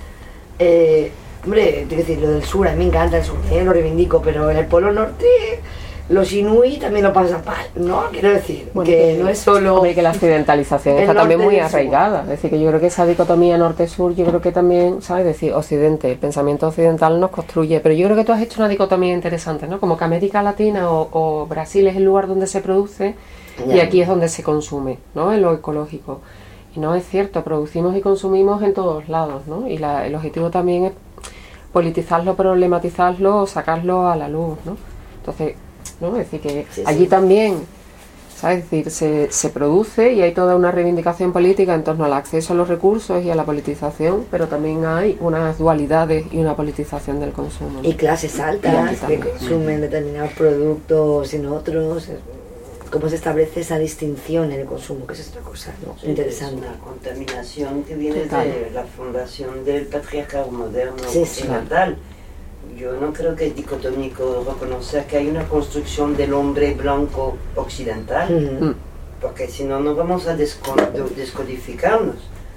hombre, te decir, lo del sur, a mí me encanta el sur, lo reivindico, pero en el Polo Norte, los inuit también lo pasan mal, ¿no? Quiero decir, bueno, que no es solo... Hombre, que la occidentalización está también muy arraigada, es decir, que yo creo que esa dicotomía norte-sur, yo creo que también, ¿sabes? Decir, Occidente, el pensamiento occidental nos construye, pero yo creo que tú has hecho una dicotomía interesante, ¿no? Como que América Latina o Brasil es el lugar donde se produce y aquí es donde se consume, ¿no? En lo ecológico. Y no es cierto, producimos y consumimos en todos lados, ¿no? Y el objetivo también es politizarlo, problematizarlo, sacarlo a la luz, ¿no? Entonces, ¿no? Es decir, que allí también, ¿sabes? Es decir, se produce y hay toda una reivindicación política en torno al acceso a los recursos y a la politización, pero también hay unas dualidades y una politización del consumo, ¿no? Y clases altas que consumen determinados productos y no otros. ¿Cómo se establece esa distinción en el consumo? Que es otra cosa, ¿no? Sí, interesante. Es una contaminación que viene de la fundación del patriarcado moderno occidental. yo no creo que es dicotómico reconocer que hay una construcción del hombre blanco occidental, porque si no, no vamos a descodificarnos.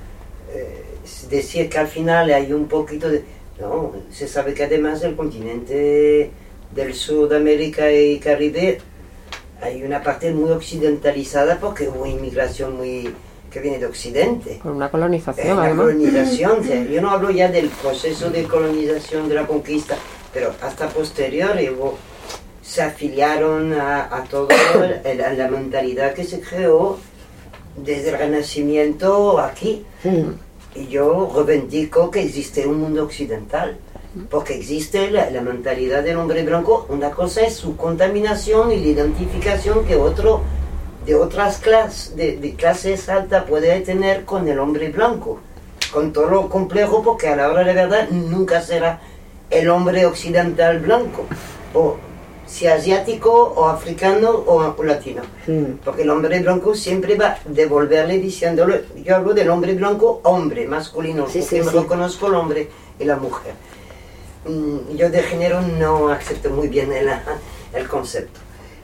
Es decir que al final hay un poquito de... No, se sabe que además del continente del sur de América y Caribe hay una parte muy occidentalizada porque hubo inmigración que viene de Occidente. Con una colonización, La además. colonización, yo no hablo ya del proceso de colonización de la conquista, pero hasta posterior se afiliaron a todo a la mentalidad que se creó desde el Renacimiento aquí. Y yo reivindico que existe un mundo occidental, porque existe la mentalidad del hombre blanco. Una cosa es su contaminación y la identificación que de otras clases, de clases altas puede tener con el hombre blanco, con todo lo complejo, porque a la hora de verdad nunca será el hombre occidental blanco, o si asiático, o africano, o latino, porque el hombre blanco siempre va a devolverle diciéndole, yo hablo del hombre blanco, hombre, masculino, porque me reconozco el hombre y la mujer. Yo de género no acepto muy bien el concepto,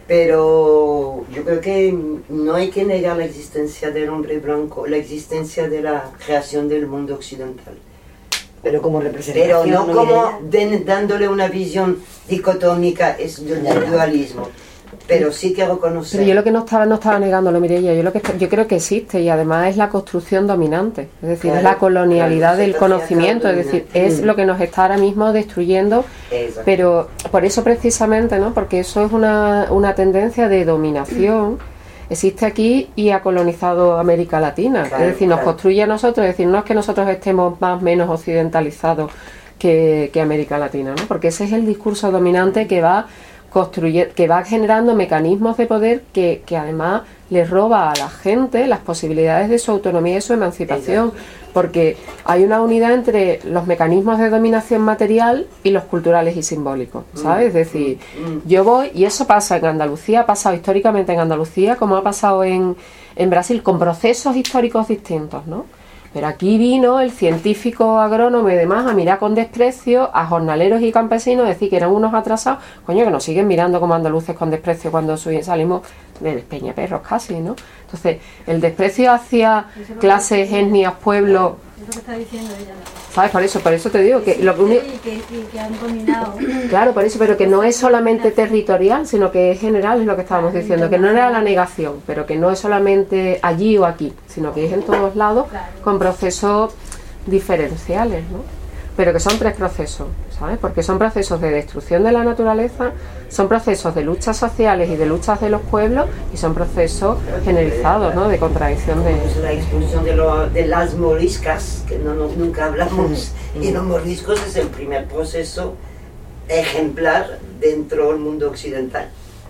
pero yo creo que no hay que negar la existencia del hombre blanco, la existencia de la creación del mundo occidental. Pero como representación. Pero no como dándole una visión dicotómica del dualismo. Pero sí que reconocer. Pero yo lo que no estaba negándolo, Mireia, yo creo que existe, y además es la construcción dominante, es decir, Claro, es la colonialidad del conocimiento, es dominante. decir, es lo que nos está ahora mismo destruyendo. Exacto. Pero por eso precisamente, ¿no? Porque eso es una tendencia de dominación. Existe aquí y ha colonizado América Latina. Claro, Es decir, nos claro. construye a nosotros. Es decir, no es que nosotros estemos más o menos occidentalizados que América Latina, ¿no? Porque ese es el discurso dominante que va generando mecanismos de poder que además les roba a la gente las posibilidades de su autonomía y su emancipación. Exacto. Porque hay una unidad entre los mecanismos de dominación material y los culturales y simbólicos, ¿sabes? Es decir, yo voy, y eso pasa en Andalucía, ha pasado históricamente en Andalucía, como ha pasado en Brasil, con procesos históricos distintos, ¿no? Pero aquí vino el científico agrónomo y demás a mirar con desprecio a jornaleros y campesinos, decir que eran unos atrasados, coño, que nos siguen mirando como andaluces con desprecio cuando salimos de Despeñaperros casi, ¿no? Entonces, el desprecio hacia clases, etnias, pueblos, Es lo que está diciendo ella. ¿sabes? Por eso te digo que lo único... Que han dominado. Claro, por eso, pero que no es solamente territorial, sino que es general, es lo que estábamos diciendo, que no era la negación, pero que no es solamente allí o aquí, sino que es en todos lados, con procesos diferenciales, ¿no? Pero que son tres procesos, ¿sabes? Porque son procesos de destrucción de la naturaleza, son procesos de luchas sociales y de luchas de los pueblos, y son procesos generalizados, ¿no? De contradicción de... Pues la expulsión de las moriscas, que nunca hablamos, y los moriscos es el primer proceso ejemplar dentro del mundo occidental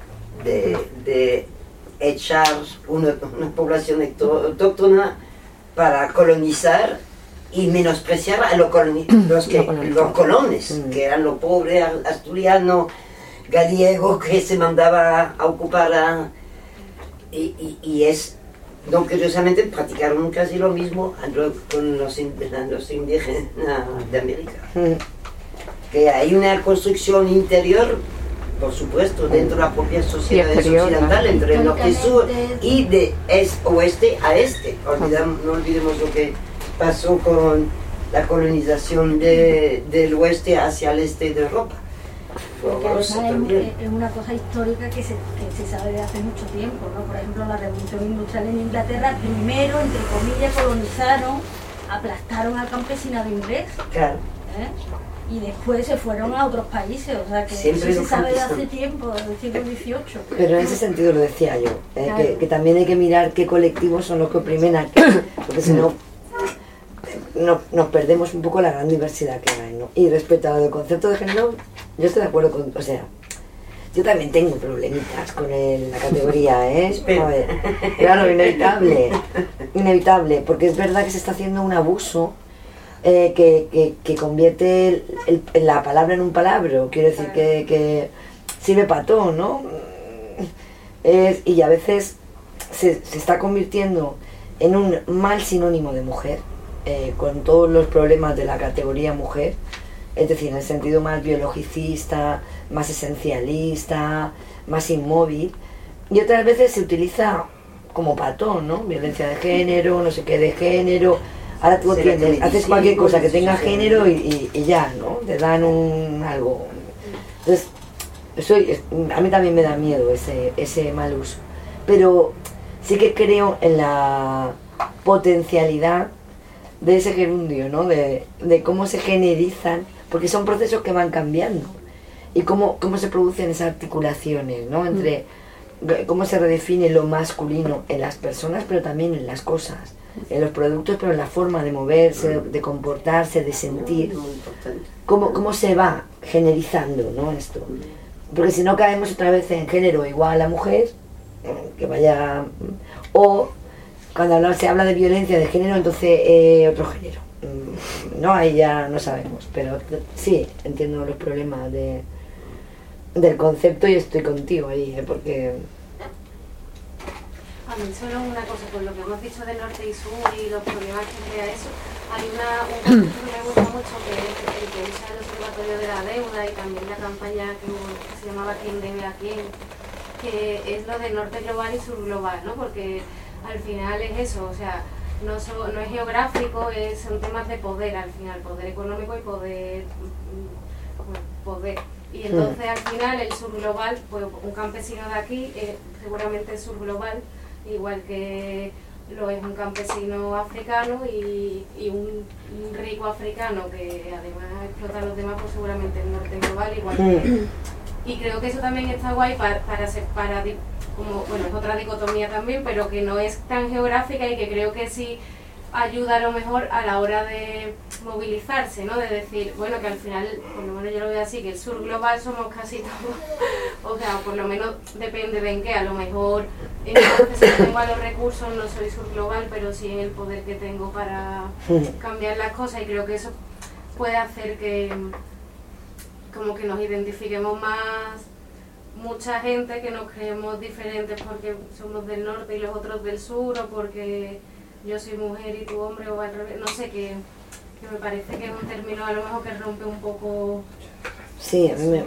de echar una población autóctona para colonizar y menospreciar a los colones, que eran los pobres asturianos, gallegos, que se mandaba a ocupar y es... No, curiosamente practicaron casi lo mismo con los indígenas de América. Que hay una construcción interior, por supuesto, dentro de la propia sociedad occidental, entre el norte y sur, y de oeste a este. No olvidemos lo que pasó con la colonización del oeste hacia el este de Europa. Porque además es una cosa histórica que se sabe de hace mucho tiempo, ¿no? Por ejemplo, la revolución industrial en Inglaterra, primero, entre comillas, colonizaron, aplastaron al campesinado inglés. Claro. Y después se fueron a otros países, o sea que Siempre eso se sabe de hace tiempo, del siglo XVIII. Pero en ese sentido lo decía yo, Claro. que también hay que mirar qué colectivos son los que oprimen a qué, porque si no nos perdemos un poco la gran diversidad que hay, ¿no? Y respecto al concepto de género, yo estoy de acuerdo con, o sea, yo también tengo problemitas con la categoría, ¿eh? A ver, claro, inevitable, porque es verdad que se está haciendo un abuso que convierte la palabra en un palabro, quiero decir que sirve para todo, ¿no? Y a veces se está convirtiendo en un mal sinónimo de mujer, con todos los problemas de la categoría mujer, es decir, en el sentido más biologicista, más esencialista, más inmóvil, y otras veces se utiliza como patón, ¿no? Violencia de género, no sé qué de género. Ahora tú tienes, haces cualquier cosa que tenga género y ya, ¿no? Te dan algo. Entonces, a mí también me da miedo ese mal uso. Pero sí que creo en la potencialidad de ese gerundio, ¿no? De cómo se generizan, porque son procesos que van cambiando. Y cómo se producen esas articulaciones, ¿no? Entre cómo se redefine lo masculino en las personas, pero también en las cosas, en los productos, pero en la forma de moverse, de comportarse, de sentir. Cómo se va generizando, ¿no? Esto. Porque si no caemos otra vez en género igual a mujer, que vaya... O cuando se habla de violencia de género, entonces otro género. No, ahí ya no sabemos, pero sí, entiendo los problemas del concepto y estoy contigo ahí, porque... A mí solo una cosa, por lo que hemos dicho de norte y sur y los problemas que crea eso, hay un concepto que me gusta mucho, que es el que usa el Observatorio de la Deuda y también la campaña que se llamaba ¿Quién debe a quién?, que es lo de norte global y sur global, ¿no? Porque al final es eso, o sea, no es geográfico, son temas de poder al final, poder económico y poder. Y entonces al final el sur global, pues un campesino de aquí seguramente es sur global, igual que lo es un campesino africano y un rico africano que además explota a los demás, pues seguramente es norte global, igual que... Y creo que eso también está guay para como, bueno, es otra dicotomía también, pero que no es tan geográfica y que creo que sí ayuda a lo mejor a la hora de movilizarse, ¿no? De decir, bueno, que al final, por lo menos yo lo veo así, que el sur global somos casi todos, o sea, por lo menos depende de en qué, a lo mejor entonces si tengo a los recursos no soy sur global, pero sí en el poder que tengo para cambiar las cosas, y creo que eso puede hacer que como que nos identifiquemos más mucha gente, que nos creemos diferentes porque somos del norte y los otros del sur, o porque yo soy mujer y tú hombre, o al revés, no sé, que me parece que es un término a lo mejor que rompe un poco... Sí,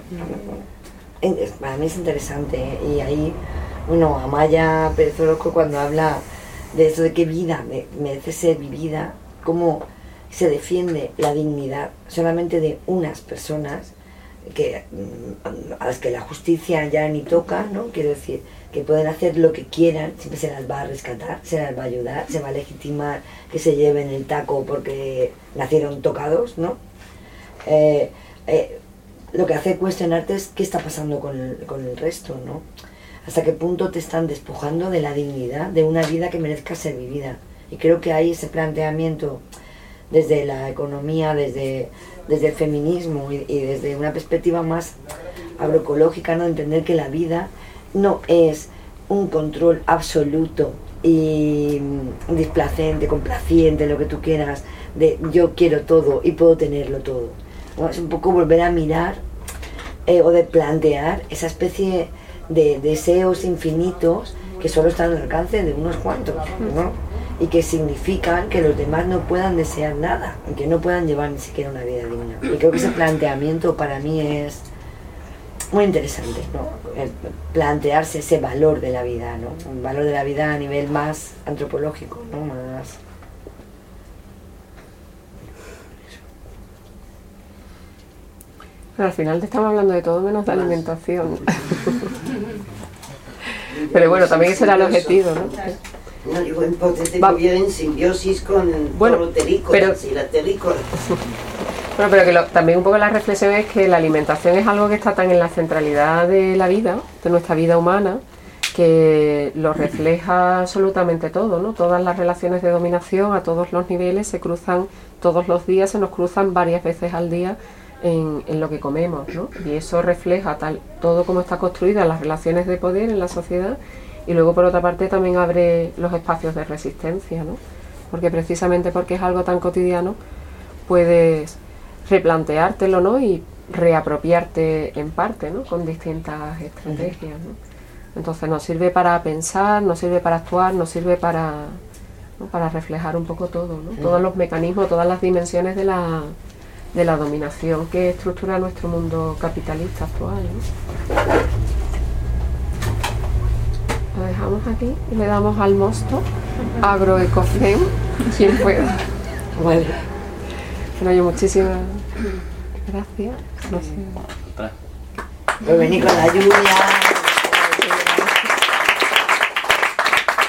para mí es interesante, ¿eh? Y ahí, bueno, Amaya Pérez Orozco, cuando habla de eso de qué vida merece ser vivida, cómo se defiende la dignidad solamente de unas personas a las que la justicia ya ni toca, ¿no? Quiero decir, que pueden hacer lo que quieran, siempre se las va a rescatar, se las va a ayudar, se va a legitimar que se lleven el taco porque nacieron tocados, ¿no? Lo que hace cuestionarte es qué está pasando con el resto, ¿no? Hasta qué punto te están despojando de la dignidad de una vida que merezca ser vivida. Y creo que hay ese planteamiento desde la economía, desde el feminismo y desde una perspectiva más agroecológica, ¿no? Entender que la vida no es un control absoluto y displacente, complaciente, lo que tú quieras, de yo quiero todo y puedo tenerlo todo, ¿no? Es un poco volver a mirar o de plantear esa especie de deseos infinitos que solo están al alcance de unos cuantos, ¿no? Y que significan que los demás no puedan desear nada, que no puedan llevar ni siquiera una vida digna. Y creo que ese planteamiento para mí es muy interesante, ¿no? El plantearse ese valor de la vida, ¿no? Un valor de la vida a nivel más antropológico, ¿no? Más... Pero al final te estamos hablando de todo menos de alimentación. Pero bueno, también ese era el objetivo, ¿no? No, digo, importante que vive en simbiosis con bueno, los terrícolas y las terrícolas. Bueno, pero que también un poco la reflexión es que la alimentación es algo que está tan en la centralidad de la vida, de nuestra vida humana, que lo refleja absolutamente todo, ¿no? Todas las relaciones de dominación a todos los niveles se cruzan todos los días, se nos cruzan varias veces al día en lo que comemos, ¿no? Y eso refleja todo cómo está construida las relaciones de poder en la sociedad. Y luego, por otra parte, también abre los espacios de resistencia, ¿no? Porque precisamente porque es algo tan cotidiano, puedes replanteártelo, ¿no? Y reapropiarte en parte, ¿no? Con distintas estrategias, ¿no? Entonces nos sirve para pensar, nos sirve para actuar, nos sirve para, ¿no? Para reflejar un poco todo, ¿no? Todos los mecanismos, todas las dimensiones de de la dominación que estructura nuestro mundo capitalista actual, ¿no? Lo dejamos aquí y le damos al mosto agroecofem, quien pueda. Vale. Bueno, yo muchísimas gracias. No sé. Pues vení con la lluvia.